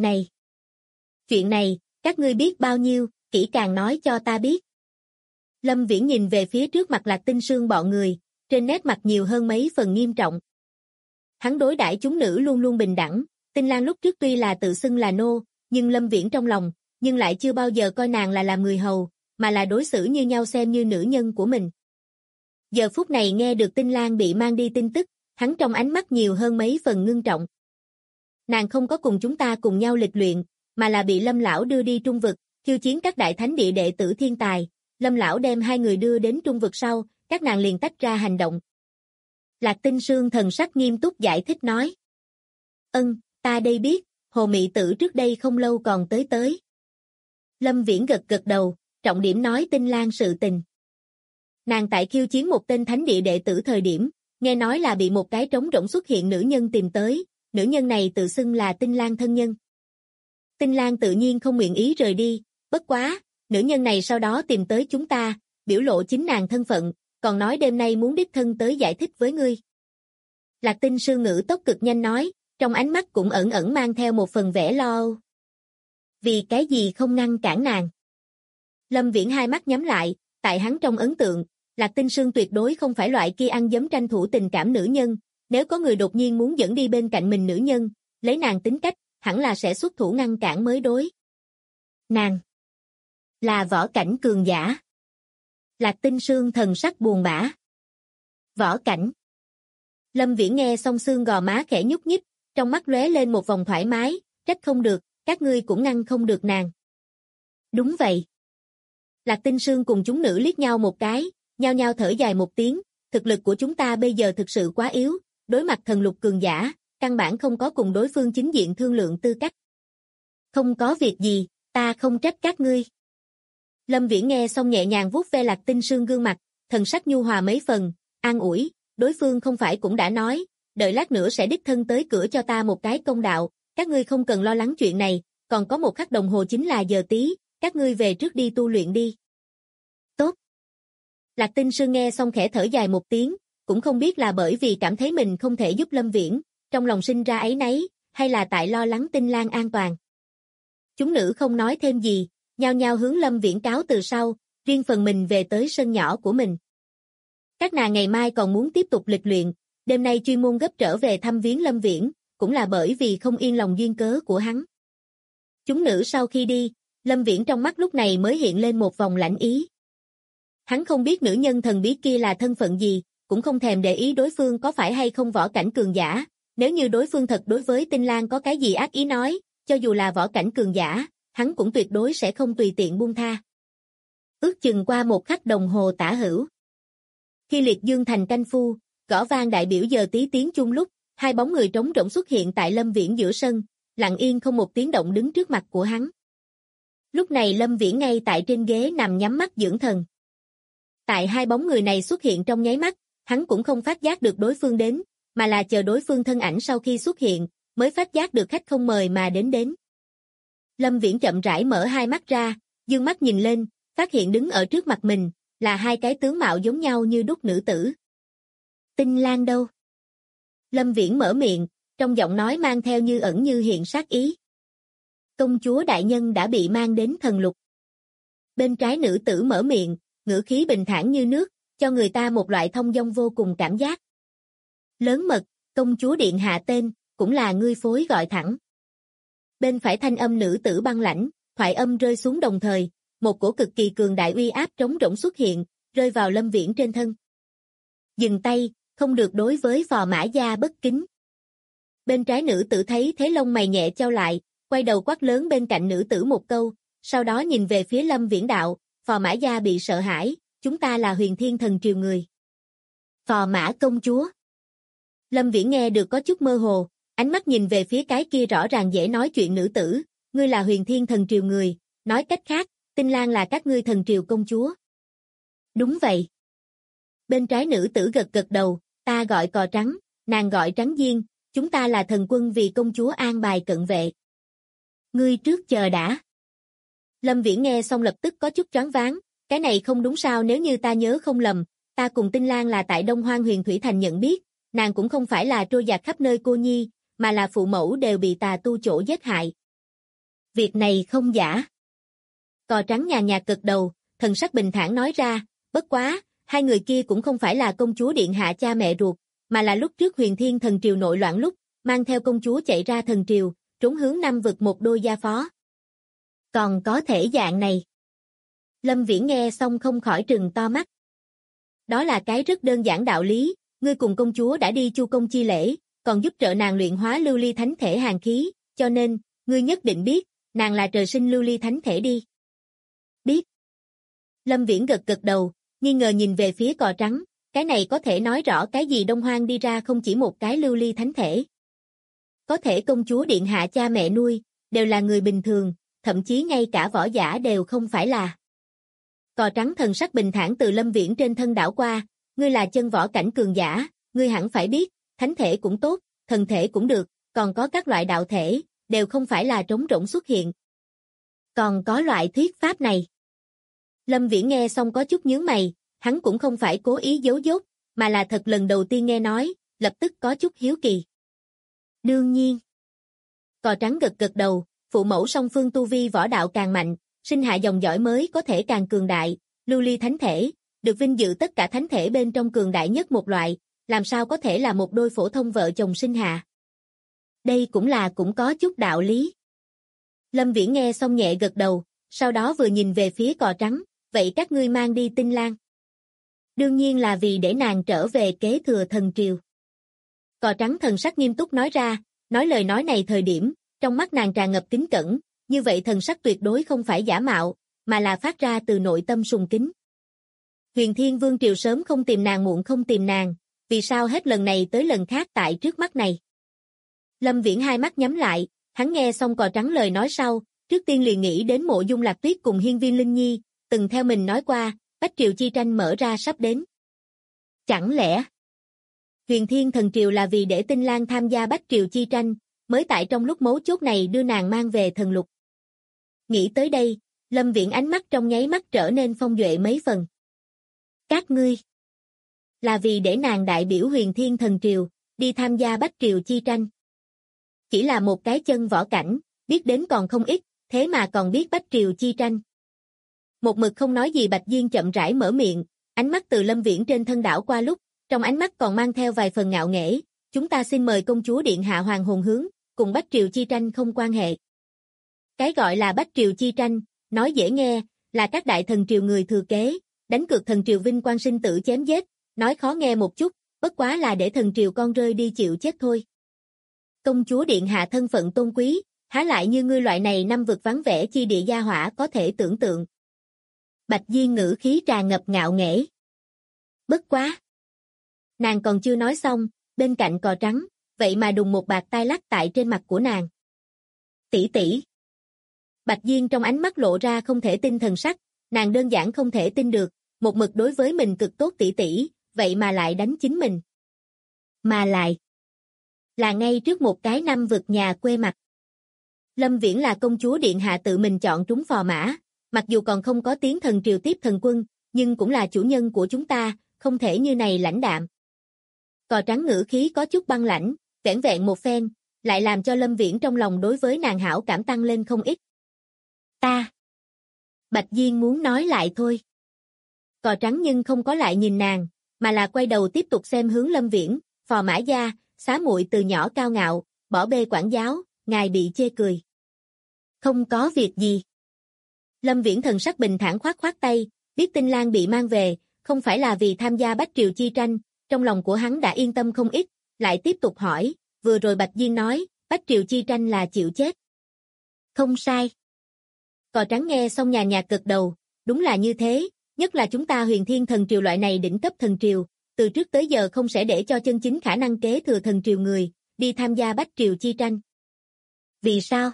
này, các ngươi biết bao nhiêu, kỹ càng nói cho ta biết. Lâm Viễn nhìn về phía trước mặt Lạc Tinh Sương bọn người, trên nét mặt nhiều hơn mấy phần nghiêm trọng. Hắn đối đãi chúng nữ luôn luôn bình đẳng, Tinh Lang lúc trước tuy là tự xưng là nô, nhưng Lâm Viễn trong lòng, nhưng lại chưa bao giờ coi nàng là làm người hầu, mà là đối xử như nhau xem như nữ nhân của mình. Giờ phút này nghe được Tinh Lang bị mang đi tin tức, hắn trong ánh mắt nhiều hơn mấy phần ngưng trọng. Nàng không có cùng chúng ta cùng nhau lịch luyện, mà là bị Lâm lão đưa đi trung vực, khiêu chiến các đại thánh địa đệ tử thiên tài. Lâm lão đem hai người đưa đến trung vực sau, các nàng liền tách ra hành động. Lạc Tinh Sương thần sắc nghiêm túc giải thích nói. Ta đây biết, Hồ Mị Tử trước đây không lâu còn tới. Lâm Viễn gật gật đầu, trọng điểm nói Tinh Lang sự tình. Nàng tại khiêu chiến một tên thánh địa đệ tử thời điểm, nghe nói là bị một cái trống rỗng xuất hiện nữ nhân tìm tới, nữ nhân này tự xưng là Tinh Lang thân nhân. Tinh Lang tự nhiên không nguyện ý rời đi, bất quá, nữ nhân này sau đó tìm tới chúng ta, biểu lộ chính nàng thân phận, còn nói đêm nay muốn đích thân tới giải thích với ngươi. Lạc Tinh Sương ngữ tốc cực nhanh nói, trong ánh mắt cũng ẩn ẩn mang theo một phần vẻ lo âu. Vì cái gì không ngăn cản nàng? Lâm Viễn hai mắt nhắm lại, tại hắn trong ấn tượng, Lạc Tinh Sương tuyệt đối không phải loại kia ăn dấm tranh thủ tình cảm nữ nhân, nếu có người đột nhiên muốn dẫn đi bên cạnh mình nữ nhân, lấy nàng tính cách, hẳn là sẽ xuất thủ ngăn cản mới đối. Nàng là võ cảnh cường giả. Lạc Tinh Sương thần sắc buồn bã. Võ cảnh. Lâm Viễn nghe xong xương gò má khẽ nhúc nhích, trong mắt lóe lên một vòng thoải mái, trách không được, các ngươi cũng ngăn không được nàng. Đúng vậy. Lạc Tinh Sương cùng chúng nữ liếc nhau một cái, nhao nhao thở dài một tiếng, thực lực của chúng ta bây giờ thực sự quá yếu, đối mặt thần lục cường giả, căn bản không có cùng đối phương chính diện thương lượng tư cách. Không có việc gì, ta không trách các ngươi. Lâm Viễn nghe xong nhẹ nhàng vuốt ve Lạc Tinh Sương gương mặt, thần sắc nhu hòa mấy phần, an ủi, đối phương không phải cũng đã nói, đợi lát nữa sẽ đích thân tới cửa cho ta một cái công đạo, các ngươi không cần lo lắng chuyện này, còn có một khắc đồng hồ chính là giờ tí, các ngươi về trước đi tu luyện đi. Tốt. Lạc Tinh Sương nghe xong khẽ thở dài một tiếng, cũng không biết là bởi vì cảm thấy mình không thể giúp Lâm Viễn, trong lòng sinh ra áy náy, hay là tại lo lắng Tinh Lang an toàn. Chúng nữ không nói thêm gì, nhao nhao hướng Lâm Viễn cáo từ sau, riêng phần mình về tới sân nhỏ của mình. Các nàng ngày mai còn muốn tiếp tục lịch luyện, đêm nay chuyên môn gấp trở về thăm viếng Lâm Viễn, cũng là bởi vì không yên lòng duyên cớ của hắn. Chúng nữ sau khi đi, Lâm Viễn trong mắt lúc này mới hiện lên một vòng lãnh ý. Hắn không biết nữ nhân thần bí kia là thân phận gì, cũng không thèm để ý đối phương có phải hay không võ cảnh cường giả, nếu như đối phương thật đối với Tinh Lang có cái gì ác ý nói, cho dù là võ cảnh cường giả, hắn cũng tuyệt đối sẽ không tùy tiện buông tha. Ước chừng qua một khắc đồng hồ tả hữu. Khi Liệt Dương thành canh phu, gõ vang đại biểu giờ tí tiếng chung lúc, hai bóng người trống rỗng xuất hiện tại Lâm Viễn giữa sân, lặng yên không một tiếng động đứng trước mặt của hắn. Lúc này Lâm Viễn ngay tại trên ghế nằm nhắm mắt dưỡng thần. Tại hai bóng người này xuất hiện trong nháy mắt, hắn cũng không phát giác được đối phương đến, mà là chờ đối phương thân ảnh sau khi xuất hiện, mới phát giác được khách không mời mà đến. Lâm Viễn chậm rãi mở hai mắt ra, dương mắt nhìn lên, phát hiện đứng ở trước mặt mình, là hai cái tướng mạo giống nhau như đúc nữ tử. Tinh Lang đâu? Lâm Viễn mở miệng, trong giọng nói mang theo như ẩn như hiện sát ý. Công chúa đại nhân đã bị mang đến thần lục. Bên trái nữ tử mở miệng, ngữ khí bình thản như nước, cho người ta một loại thông dong vô cùng cảm giác. Lớn mật, công chúa điện hạ tên, cũng là ngươi phối gọi thẳng. Bên phải thanh âm nữ tử băng lãnh, thoại âm rơi xuống đồng thời, một cổ cực kỳ cường đại uy áp trống rỗng xuất hiện, rơi vào Lâm Viễn trên thân. Dừng tay, không được đối với Phò Mã Gia bất kính. Bên trái nữ tử thấy thế lông mày nhẹ chau lại, quay đầu quát lớn bên cạnh nữ tử một câu, sau đó nhìn về phía Lâm Viễn đạo, Phò Mã Gia bị sợ hãi, chúng ta là Huyền Thiên Thần Triều người. Phò Mã công chúa. Lâm Viễn nghe được có chút mơ hồ, ánh mắt nhìn về phía cái kia rõ ràng dễ nói chuyện nữ tử, ngươi là Huyền Thiên Thần Triều người, nói cách khác, Tinh Lan là các ngươi thần triều công chúa. Đúng vậy. Bên trái nữ tử gật gật đầu, ta gọi Cò Trắng, nàng gọi Trắng Diên, chúng ta là thần quân vì công chúa an bài cận vệ. Ngươi trước chờ đã. Lâm Viễn nghe xong lập tức có chút choáng váng, cái này không đúng sao, nếu như ta nhớ không lầm, ta cùng Tinh Lan là tại Đông Hoang Huyền Thủy Thành nhận biết, nàng cũng không phải là trôi dạt khắp nơi cô nhi, mà là phụ mẫu đều bị tà tu chỗ giết hại. Việc này không giả. Cò Trắng nhàn nhạt gật đầu, thần sắc bình thản nói ra, bất quá, hai người kia cũng không phải là công chúa điện hạ cha mẹ ruột, mà là lúc trước Huyền Thiên Thần Triều nội loạn lúc, mang theo công chúa chạy ra thần triều, trốn hướng Nam vực một đôi gia phó. Còn có thể dạng này. Lâm Viễn nghe xong không khỏi trừng to mắt. Đó là cái rất đơn giản đạo lý, ngươi cùng công chúa đã đi chu công chi lễ, còn giúp trợ nàng luyện hóa lưu ly thánh thể hàn khí, cho nên, ngươi nhất định biết, nàng là trời sinh lưu ly thánh thể đi. Biết. Lâm Viễn gật gật đầu, nghi ngờ nhìn về phía Cò Trắng, cái này có thể nói rõ cái gì Đông Hoang đi ra không chỉ một cái lưu ly thánh thể. Có thể công chúa điện hạ cha mẹ nuôi, đều là người bình thường, thậm chí ngay cả võ giả đều không phải là. Cò Trắng thần sắc bình thản từ Lâm Viễn trên thân đảo qua, ngươi là chân võ cảnh cường giả, ngươi hẳn phải biết, thánh thể cũng tốt, thần thể cũng được, còn có các loại đạo thể, đều không phải là trống rỗng xuất hiện. Còn có loại thuyết pháp này. Lâm Viễn nghe xong có chút nhướng mày, hắn cũng không phải cố ý giấu dốt, mà là thật lần đầu tiên nghe nói, lập tức có chút hiếu kỳ. Đương nhiên. Cò Trắng gật gật đầu, phụ mẫu song phương tu vi võ đạo càng mạnh, sinh hạ dòng dõi mới có thể càng cường đại, lưu ly thánh thể, được vinh dự tất cả thánh thể bên trong cường đại nhất một loại, làm sao có thể là một đôi phổ thông vợ chồng sinh hạ. Đây cũng có chút đạo lý. Lâm Viễn nghe xong nhẹ gật đầu, sau đó vừa nhìn về phía Cò Trắng, vậy các ngươi mang đi Tinh Lan. Đương nhiên là vì để nàng trở về kế thừa thần triều. Cò Trắng thần sắc nghiêm túc nói ra, nói lời nói này thời điểm, trong mắt nàng tràn ngập kính cẩn, như vậy thần sắc tuyệt đối không phải giả mạo, mà là phát ra từ nội tâm sùng kính. Huyền Thiên Vương triều sớm không tìm nàng muộn không tìm nàng, vì sao hết lần này tới lần khác tại trước mắt này. Lâm Viễn hai mắt nhắm lại, hắn nghe xong Cò Trắng lời nói sau, trước tiên liền nghĩ đến Mộ Dung Lạc Tuyết cùng Hiên Viên Linh Nhi, từng theo mình nói qua, Bách Triều chi tranh mở ra sắp đến. Chẳng lẽ Huyền Thiên Thần Triều là vì để Tinh Lan tham gia Bách Triều chi tranh, mới tại trong lúc mấu chốt này đưa nàng mang về thần lục. Nghĩ tới đây, Lâm Viễn ánh mắt trong nháy mắt trở nên phong duệ mấy phần. Các ngươi là vì để nàng đại biểu Huyền Thiên Thần Triều, đi tham gia Bách Triều chi tranh. Chỉ là một cái chân võ cảnh, biết đến còn không ít, thế mà còn biết Bách Triều chi tranh. Một mực không nói gì Bạch Diên chậm rãi mở miệng, ánh mắt từ Lâm Viễn trên thân đảo qua lúc, trong ánh mắt còn mang theo vài phần ngạo nghễ, chúng ta xin mời công chúa điện hạ Hoàng Hồn Hướng, cùng Bách Triều chi tranh không quan hệ. Cái gọi là Bách Triều chi tranh, nói dễ nghe, là các đại thần triều người thừa kế, đánh cược thần triều vinh quang sinh tử chém giết, nói khó nghe một chút, bất quá là để thần triều con rơi đi chịu chết thôi. Công chúa điện hạ thân phận tôn quý, há lại như ngươi loại này năm vực vắng vẻ chi địa gia hỏa có thể tưởng tượng. Bạch Diên ngữ khí tràn ngập ngạo nghễ. Bất quá. Nàng còn chưa nói xong, bên cạnh Cò Trắng, vậy mà đùng một bạt tai lắc tại trên mặt của nàng. Tỷ tỷ. Bạch Diên trong ánh mắt lộ ra không thể tin thần sắc, nàng đơn giản không thể tin được, một mực đối với mình cực tốt tỷ tỷ, vậy mà lại đánh chính mình. Mà lại là ngay trước một cái năm vực nhà quê mặt. Lâm Viễn là công chúa điện hạ tự mình chọn trúng phò mã, mặc dù còn không có tiếng thần triều tiếp thần quân, nhưng cũng là chủ nhân của chúng ta, không thể như này lãnh đạm. Cò Trắng ngữ khí có chút băng lãnh, vẻn vẹn một phen, lại làm cho Lâm Viễn trong lòng đối với nàng hảo cảm tăng lên không ít. Ta Bạch Diên muốn nói lại thôi. Cò trắng nhưng không có lại nhìn nàng, mà là quay đầu tiếp tục xem hướng Lâm Viễn, Phò Mã Gia, xá muội từ nhỏ cao ngạo, bỏ bê quản giáo, ngài bị chê cười. Không có việc gì. Lâm Viễn thần sắc bình thản khoát khoát tay, biết Tinh Lan bị mang về, không phải là vì tham gia Bách Triều chi tranh, trong lòng của hắn đã yên tâm không ít, lại tiếp tục hỏi, vừa rồi Bạch Diên nói, Bách Triều chi tranh là chịu chết. Không sai. Cò trắng nghe xong nhàn nhạt gật đầu, đúng là như thế, nhất là chúng ta Huyền Thiên Thần Triều loại này đỉnh cấp thần triều, từ trước tới giờ không sẽ để cho chân chính khả năng kế thừa thần triều người, đi tham gia Bách Triều chi tranh. Vì sao?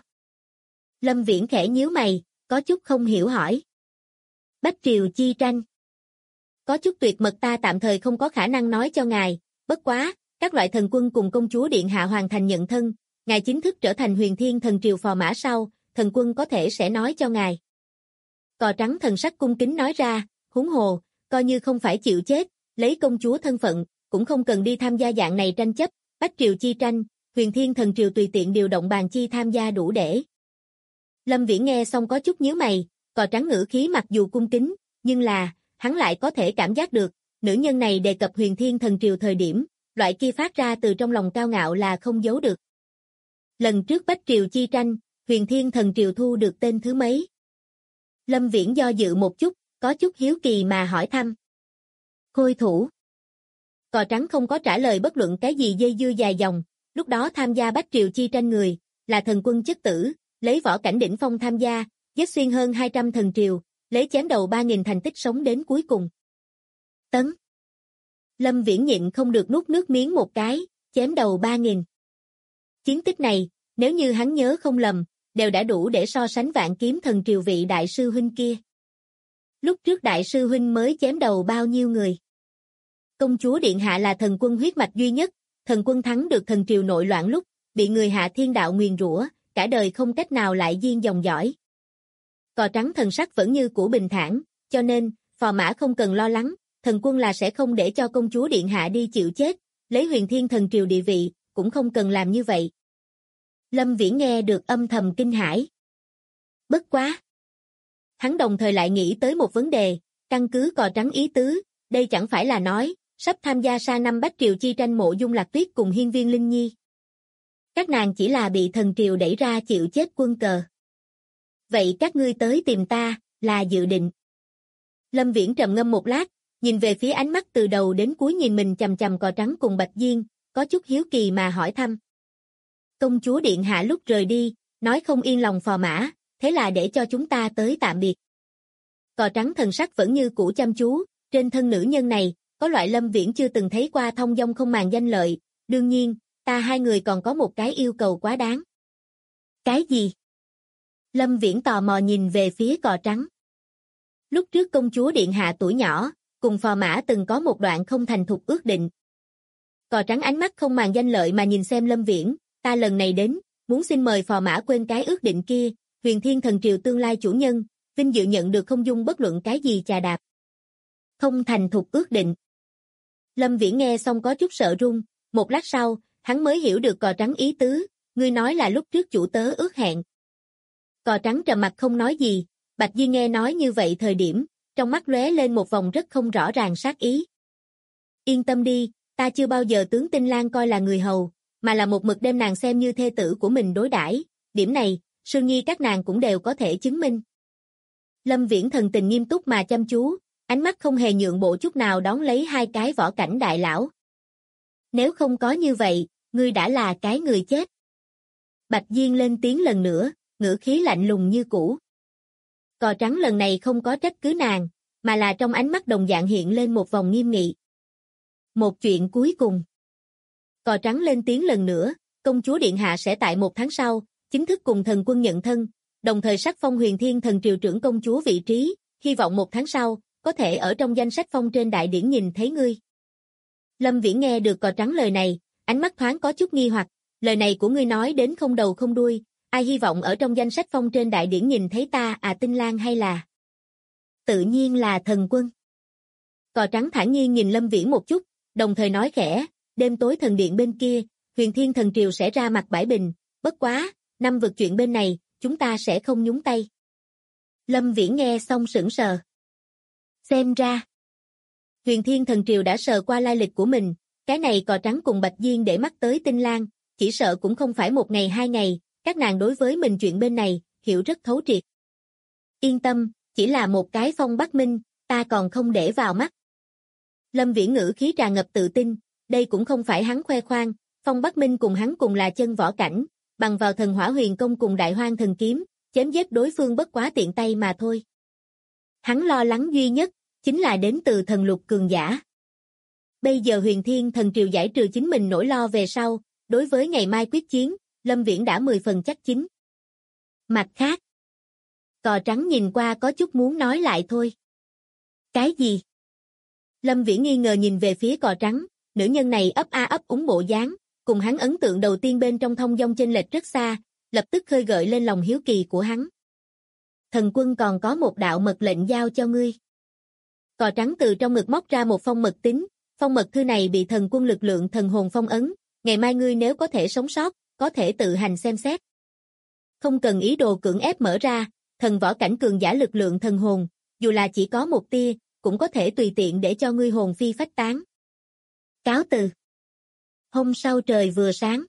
Lâm Viễn khẽ nhíu mày, có chút không hiểu hỏi. Bách Triều chi tranh. Có chút tuyệt mật ta tạm thời không có khả năng nói cho ngài, bất quá, các loại thần quân cùng công chúa điện hạ hoàn thành nhận thân, ngài chính thức trở thành Huyền Thiên Thần Triều phò mã sau, thần quân có thể sẽ nói cho ngài. Cò trắng thần sắc cung kính nói ra, huống hồ, coi như không phải chịu chết, lấy công chúa thân phận, cũng không cần đi tham gia dạng này tranh chấp, Bách Triều chi tranh, Huyền Thiên Thần Triều tùy tiện điều động bàn chi tham gia đủ để. Lâm Viễn nghe xong có chút nhíu mày, cò trắng ngữ khí mặc dù cung kính, nhưng là, hắn lại có thể cảm giác được, nữ nhân này đề cập Huyền Thiên Thần Triều thời điểm, loại kia phát ra từ trong lòng cao ngạo là không giấu được. Lần trước Bách Triều chi tranh, Huyền Thiên Thần Triều thu được tên thứ mấy? Lâm Viễn do dự một chút, có chút hiếu kỳ mà hỏi thăm. Khôi thủ. Cò trắng không có trả lời bất luận cái gì dây dưa dài dòng, lúc đó tham gia Bách Triều chi tranh người, là thần quân chất tử, lấy võ cảnh đỉnh phong tham gia, giết xuyên hơn 200 thần triều, lấy chém đầu 3.000 thành tích sống đến cuối cùng. Tấn. Lâm Viễn nhịn không được nuốt nước miếng một cái, chém đầu 3.000. Chiến tích này, nếu như hắn nhớ không lầm, đều đã đủ để so sánh Vạn Kiếm Thần Triều vị đại sư huynh kia. Lúc trước đại sư huynh mới chém đầu bao nhiêu người? Công chúa điện hạ là thần quân huyết mạch duy nhất, thần quân thắng được thần triều nội loạn lúc, bị người hạ thiên đạo nguyền rủa, cả đời không cách nào lại diên dòng dõi. Cò trắng thần sắc vẫn như cũ bình thản, cho nên, phò mã không cần lo lắng, thần quân là sẽ không để cho công chúa điện hạ đi chịu chết, lấy Huyền Thiên Thần Triều địa vị, cũng không cần làm như vậy. Lâm Viễn nghe được âm thầm kinh hãi. Bất quá. Hắn đồng thời lại nghĩ tới một vấn đề, căn cứ cò trắng ý tứ, đây chẳng phải là nói, sắp tham gia sang năm Bách Triều chi tranh Mộ Dung Lạc Tuyết cùng Hiên Viên Linh Nhi. Các nàng chỉ là bị thần triều đẩy ra chịu chết quân cờ. Vậy các ngươi tới tìm ta, là dự định. Lâm Viễn trầm ngâm một lát, nhìn về phía ánh mắt từ đầu đến cuối nhìn mình chằm chằm cò trắng cùng Bạch Diên, có chút hiếu kỳ mà hỏi thăm. Công chúa điện hạ lúc rời đi, nói không yên lòng phò mã, thế là để cho chúng ta tới tạm biệt. Cò trắng thần sắc vẫn như cũ chăm chú, trên thân nữ nhân này, có loại Lâm Viễn chưa từng thấy qua thông dong không màng danh lợi, đương nhiên, ta hai người còn có một cái yêu cầu quá đáng. Cái gì? Lâm Viễn tò mò nhìn về phía cò trắng. Lúc trước công chúa điện hạ tuổi nhỏ, cùng phò mã từng có một đoạn không thành thục ước định. Cò trắng ánh mắt không màng danh lợi mà nhìn xem Lâm Viễn, ta lần này đến, muốn xin mời phò mã quên cái ước định kia, Huyền Thiên Thần Triều tương lai chủ nhân, vinh dự nhận được không dung bất luận cái gì chà đạp. Không thành thục ước định. Lâm Viễn nghe xong có chút sợ run, một lát sau, hắn mới hiểu được cò trắng ý tứ, ngươi nói là lúc trước chủ tớ ước hẹn. Cò trắng trầm mặt không nói gì, Bạch Di nghe nói như vậy thời điểm, trong mắt lóe lên một vòng rất không rõ ràng sát ý. Yên tâm đi, ta chưa bao giờ tướng Tinh Lan coi là người hầu, mà là một mực đem nàng xem như thê tử của mình đối đãi, điểm này, Sương Nhi các nàng cũng đều có thể chứng minh. Lâm Viễn thần tình nghiêm túc mà chăm chú, ánh mắt không hề nhượng bộ chút nào đón lấy hai cái võ cảnh đại lão. Nếu không có như vậy, ngươi đã là cái người chết. Bạch Diên lên tiếng lần nữa, ngữ khí lạnh lùng như cũ. Cò trắng lần này không có trách cứ nàng, mà là trong ánh mắt đồng dạng hiện lên một vòng nghiêm nghị. Một chuyện cuối cùng. Cò trắng lên tiếng lần nữa, công chúa điện hạ sẽ tại 1 tháng sau, chính thức cùng thần quân nhận thân, đồng thời sắc phong Huyền Thiên Thần Triều trưởng công chúa vị trí, hy vọng 1 tháng sau, có thể ở trong danh sách phong trên đại điển nhìn thấy ngươi. Lâm Viễn nghe được cò trắng lời này, ánh mắt thoáng có chút nghi hoặc, lời này của ngươi nói đến không đầu không đuôi, ai hy vọng ở trong danh sách phong trên đại điển nhìn thấy ta Tinh Lan hay là? Tự nhiên là thần quân. Cò trắng thản nhiên nhìn Lâm Viễn một chút, đồng thời nói khẽ, đêm tối thần điện bên kia, Huyền Thiên Thần Triều sẽ ra mặt bãi bình, bất quá, năm vực chuyện bên này, chúng ta sẽ không nhúng tay. Lâm Viễn nghe xong sững sờ. Xem ra, Huyền Thiên Thần Triều đã sờ qua lai lịch của mình, cái này Cò Trắng cùng Bạch Diên để mắt tới Tinh Lang, chỉ sợ cũng không phải một ngày hai ngày, các nàng đối với mình chuyện bên này, hiểu rất thấu triệt. Yên tâm, chỉ là một cái Phong Bắc Minh, ta còn không để vào mắt. Lâm Viễn ngữ khí tràn ngập tự tin, đây cũng không phải hắn khoe khoang, Phong Bắc Minh cùng hắn cùng là chân võ cảnh, bằng vào Thần Hỏa Huyền Công cùng Đại Hoang Thần Kiếm, chém giết đối phương bất quá tiện tay mà thôi. Hắn lo lắng duy nhất, chính là đến từ thần lục cường giả. Bây giờ Huyền Thiên Thần Triều giải trừ chính mình nỗi lo về sau, đối với ngày mai quyết chiến, Lâm Viễn đã 10 phần chắc chín. Mặt khác, Cò Trắng nhìn qua có chút muốn nói lại thôi. Cái gì? Lâm Viễn nghi ngờ nhìn về phía Cò Trắng, nữ nhân này ấp a ấp úng bộ dáng, cùng hắn ấn tượng đầu tiên bên trong thông dong chênh lệch rất xa, lập tức khơi gợi lên lòng hiếu kỳ của hắn. Thần quân còn có một đạo mật lệnh giao cho ngươi. Cò Trắng từ trong ngực móc ra một phong mật tín, phong mật thư này bị thần quân lực lượng thần hồn phong ấn, ngày mai ngươi nếu có thể sống sót, có thể tự hành xem xét. Không cần ý đồ cưỡng ép mở ra, thần võ cảnh cường giả lực lượng thần hồn, dù là chỉ có một tia, cũng có thể tùy tiện để cho ngươi hồn phi phách tán. Cáo từ. Hôm sau trời vừa sáng,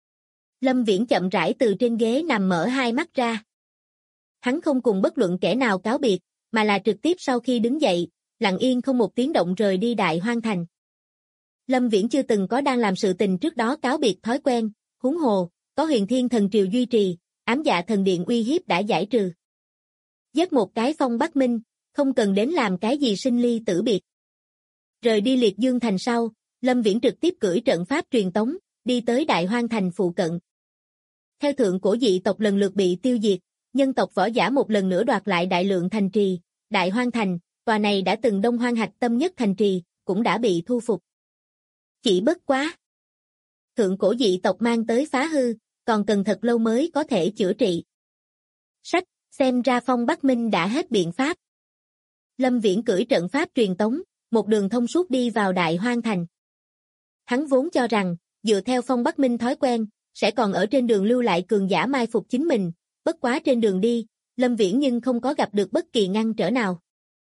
Lâm Viễn chậm rãi từ trên ghế nằm mở hai mắt ra. Hắn không cùng bất luận kẻ nào cáo biệt, mà là trực tiếp sau khi đứng dậy, lặng yên không một tiếng động rời đi Đại Hoang Thành. Lâm Viễn chưa từng có đang làm sự tình trước đó cáo biệt thói quen, huống hồ, có Huyền Thiên Thần Triều duy trì, ám dạ thần điện uy hiếp đã giải trừ. Giết một cái Phong Bắc Minh, không cần đến làm cái gì sinh ly tử biệt. Rời đi Liệt Dương Thành sau, Lâm Viễn trực tiếp cưỡi trận pháp truyền tống, đi tới Đại Hoang Thành phụ cận. Theo thượng cổ dị tộc lần lượt bị tiêu diệt, nhân tộc võ giả một lần nữa đoạt lại đại lượng thành trì, Đại Hoang Thành, tòa này đã từng Đông Hoang hạch tâm nhất thành trì, cũng đã bị thu phục. Chỉ bất quá. Thượng cổ dị tộc mang tới phá hư, còn cần thật lâu mới có thể chữa trị. Sách, xem ra Phong Bắc Minh đã hết biện pháp. Lâm Viễn cưỡi trận pháp truyền tống, một đường thông suốt đi vào Đại Hoang Thành. Hắn vốn cho rằng, dựa theo Phong Bắc Minh thói quen, sẽ còn ở trên đường lưu lại cường giả mai phục chính mình, bất quá trên đường đi, Lâm Viễn nhưng không có gặp được bất kỳ ngăn trở nào.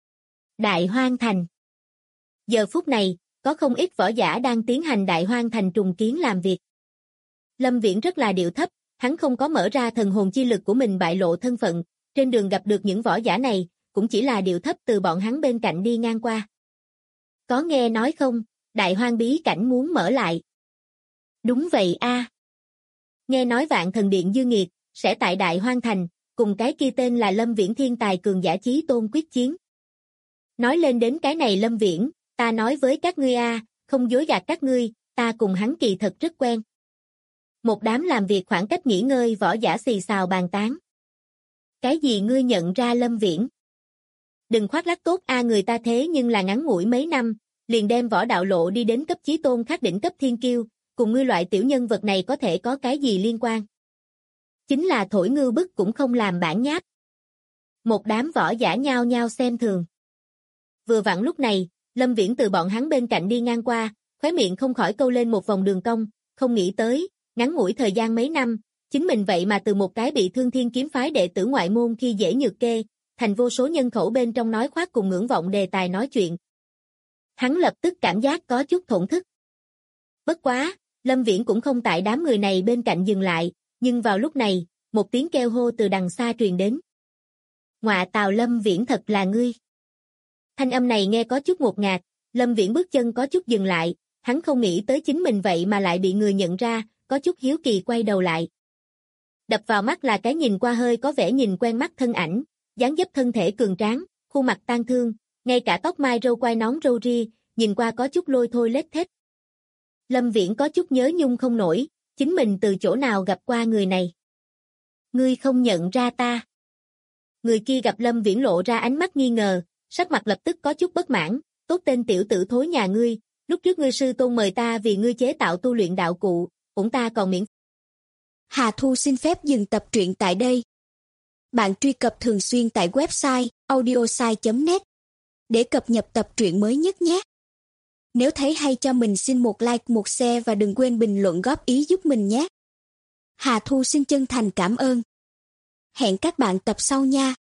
Đại Hoang Thành. Giờ phút này, có không ít võ giả đang tiến hành Đại Hoang Thành trùng kiến làm việc. Lâm Viễn rất là điệu thấp, hắn không có mở ra thần hồn chi lực của mình bại lộ thân phận, trên đường gặp được những võ giả này, cũng chỉ là điệu thấp từ bọn hắn bên cạnh đi ngang qua. Có nghe nói không, Đại Hoang bí cảnh muốn mở lại. Đúng vậy a. Nghe nói Vạn Thần Điện Dương Nghiệt sẽ tại Đại Hoang Thành, cùng cái kia tên là Lâm Viễn thiên tài cường giả chí tôn quyết chiến. Nói lên đến cái này Lâm Viễn, ta nói với các ngươi không dối gạt các ngươi, ta cùng hắn kỳ thật rất quen. Một đám làm việc khoảng cách nghỉ ngơi võ giả xì xào bàn tán. Cái gì ngươi nhận ra Lâm Viễn? Đừng khoác lác tốt người ta thế nhưng là ngắn ngủi mấy năm, liền đem võ đạo lộ đi đến cấp chí tôn khắc đỉnh cấp thiên kiêu, cùng ngươi loại tiểu nhân vật này có thể có cái gì liên quan? Chính là thổi ngư bức cũng không làm bản nháp. Một đám võ giả nhao nhao xem thường. Vừa vặn lúc này, Lâm Viễn từ bọn hắn bên cạnh đi ngang qua, khóe miệng không khỏi câu lên một vòng đường cong, không nghĩ tới, ngắn ngủi thời gian mấy năm, chính mình vậy mà từ một cái bị Thương Thiên kiếm phái đệ tử ngoại môn khi dễ nhược kê, thành vô số nhân khẩu bên trong nói khoác cùng ngưỡng vọng đề tài nói chuyện. Hắn lập tức cảm giác có chút thổn thức. Bất quá, Lâm Viễn cũng không tại đám người này bên cạnh dừng lại, nhưng vào lúc này, một tiếng kêu hô từ đằng xa truyền đến. Ngọa tào Lâm Viễn thật là ngươi. Thanh âm này nghe có chút ngột ngạt, Lâm Viễn bước chân có chút dừng lại, hắn không nghĩ tới chính mình vậy mà lại bị người nhận ra, có chút hiếu kỳ quay đầu lại. Đập vào mắt là cái nhìn qua hơi có vẻ nhìn quen mắt thân ảnh, dáng dấp thân thể cường tráng, khuôn mặt tang thương, ngay cả tóc mai râu quai nón râu ria, nhìn qua có chút lôi thôi lết thết. Lâm Viễn có chút nhớ nhung không nổi, chính mình từ chỗ nào gặp qua người này. Ngươi không nhận ra ta. Người kia gặp Lâm Viễn lộ ra ánh mắt nghi ngờ, sắc mặt lập tức có chút bất mãn, tốt tên tiểu tử thối nhà ngươi, lúc trước ngươi sư tôn mời ta vì ngươi chế tạo tu luyện đạo cụ, cũng ta còn miễn. Hà Thu xin phép dừng tập truyện tại đây. Bạn truy cập thường xuyên tại website audiosai.net để cập nhật tập truyện mới nhất nhé. Nếu thấy hay cho mình xin một like, một share và đừng quên bình luận góp ý giúp mình nhé. Hà Thu xin chân thành cảm ơn. Hẹn các bạn tập sau nha.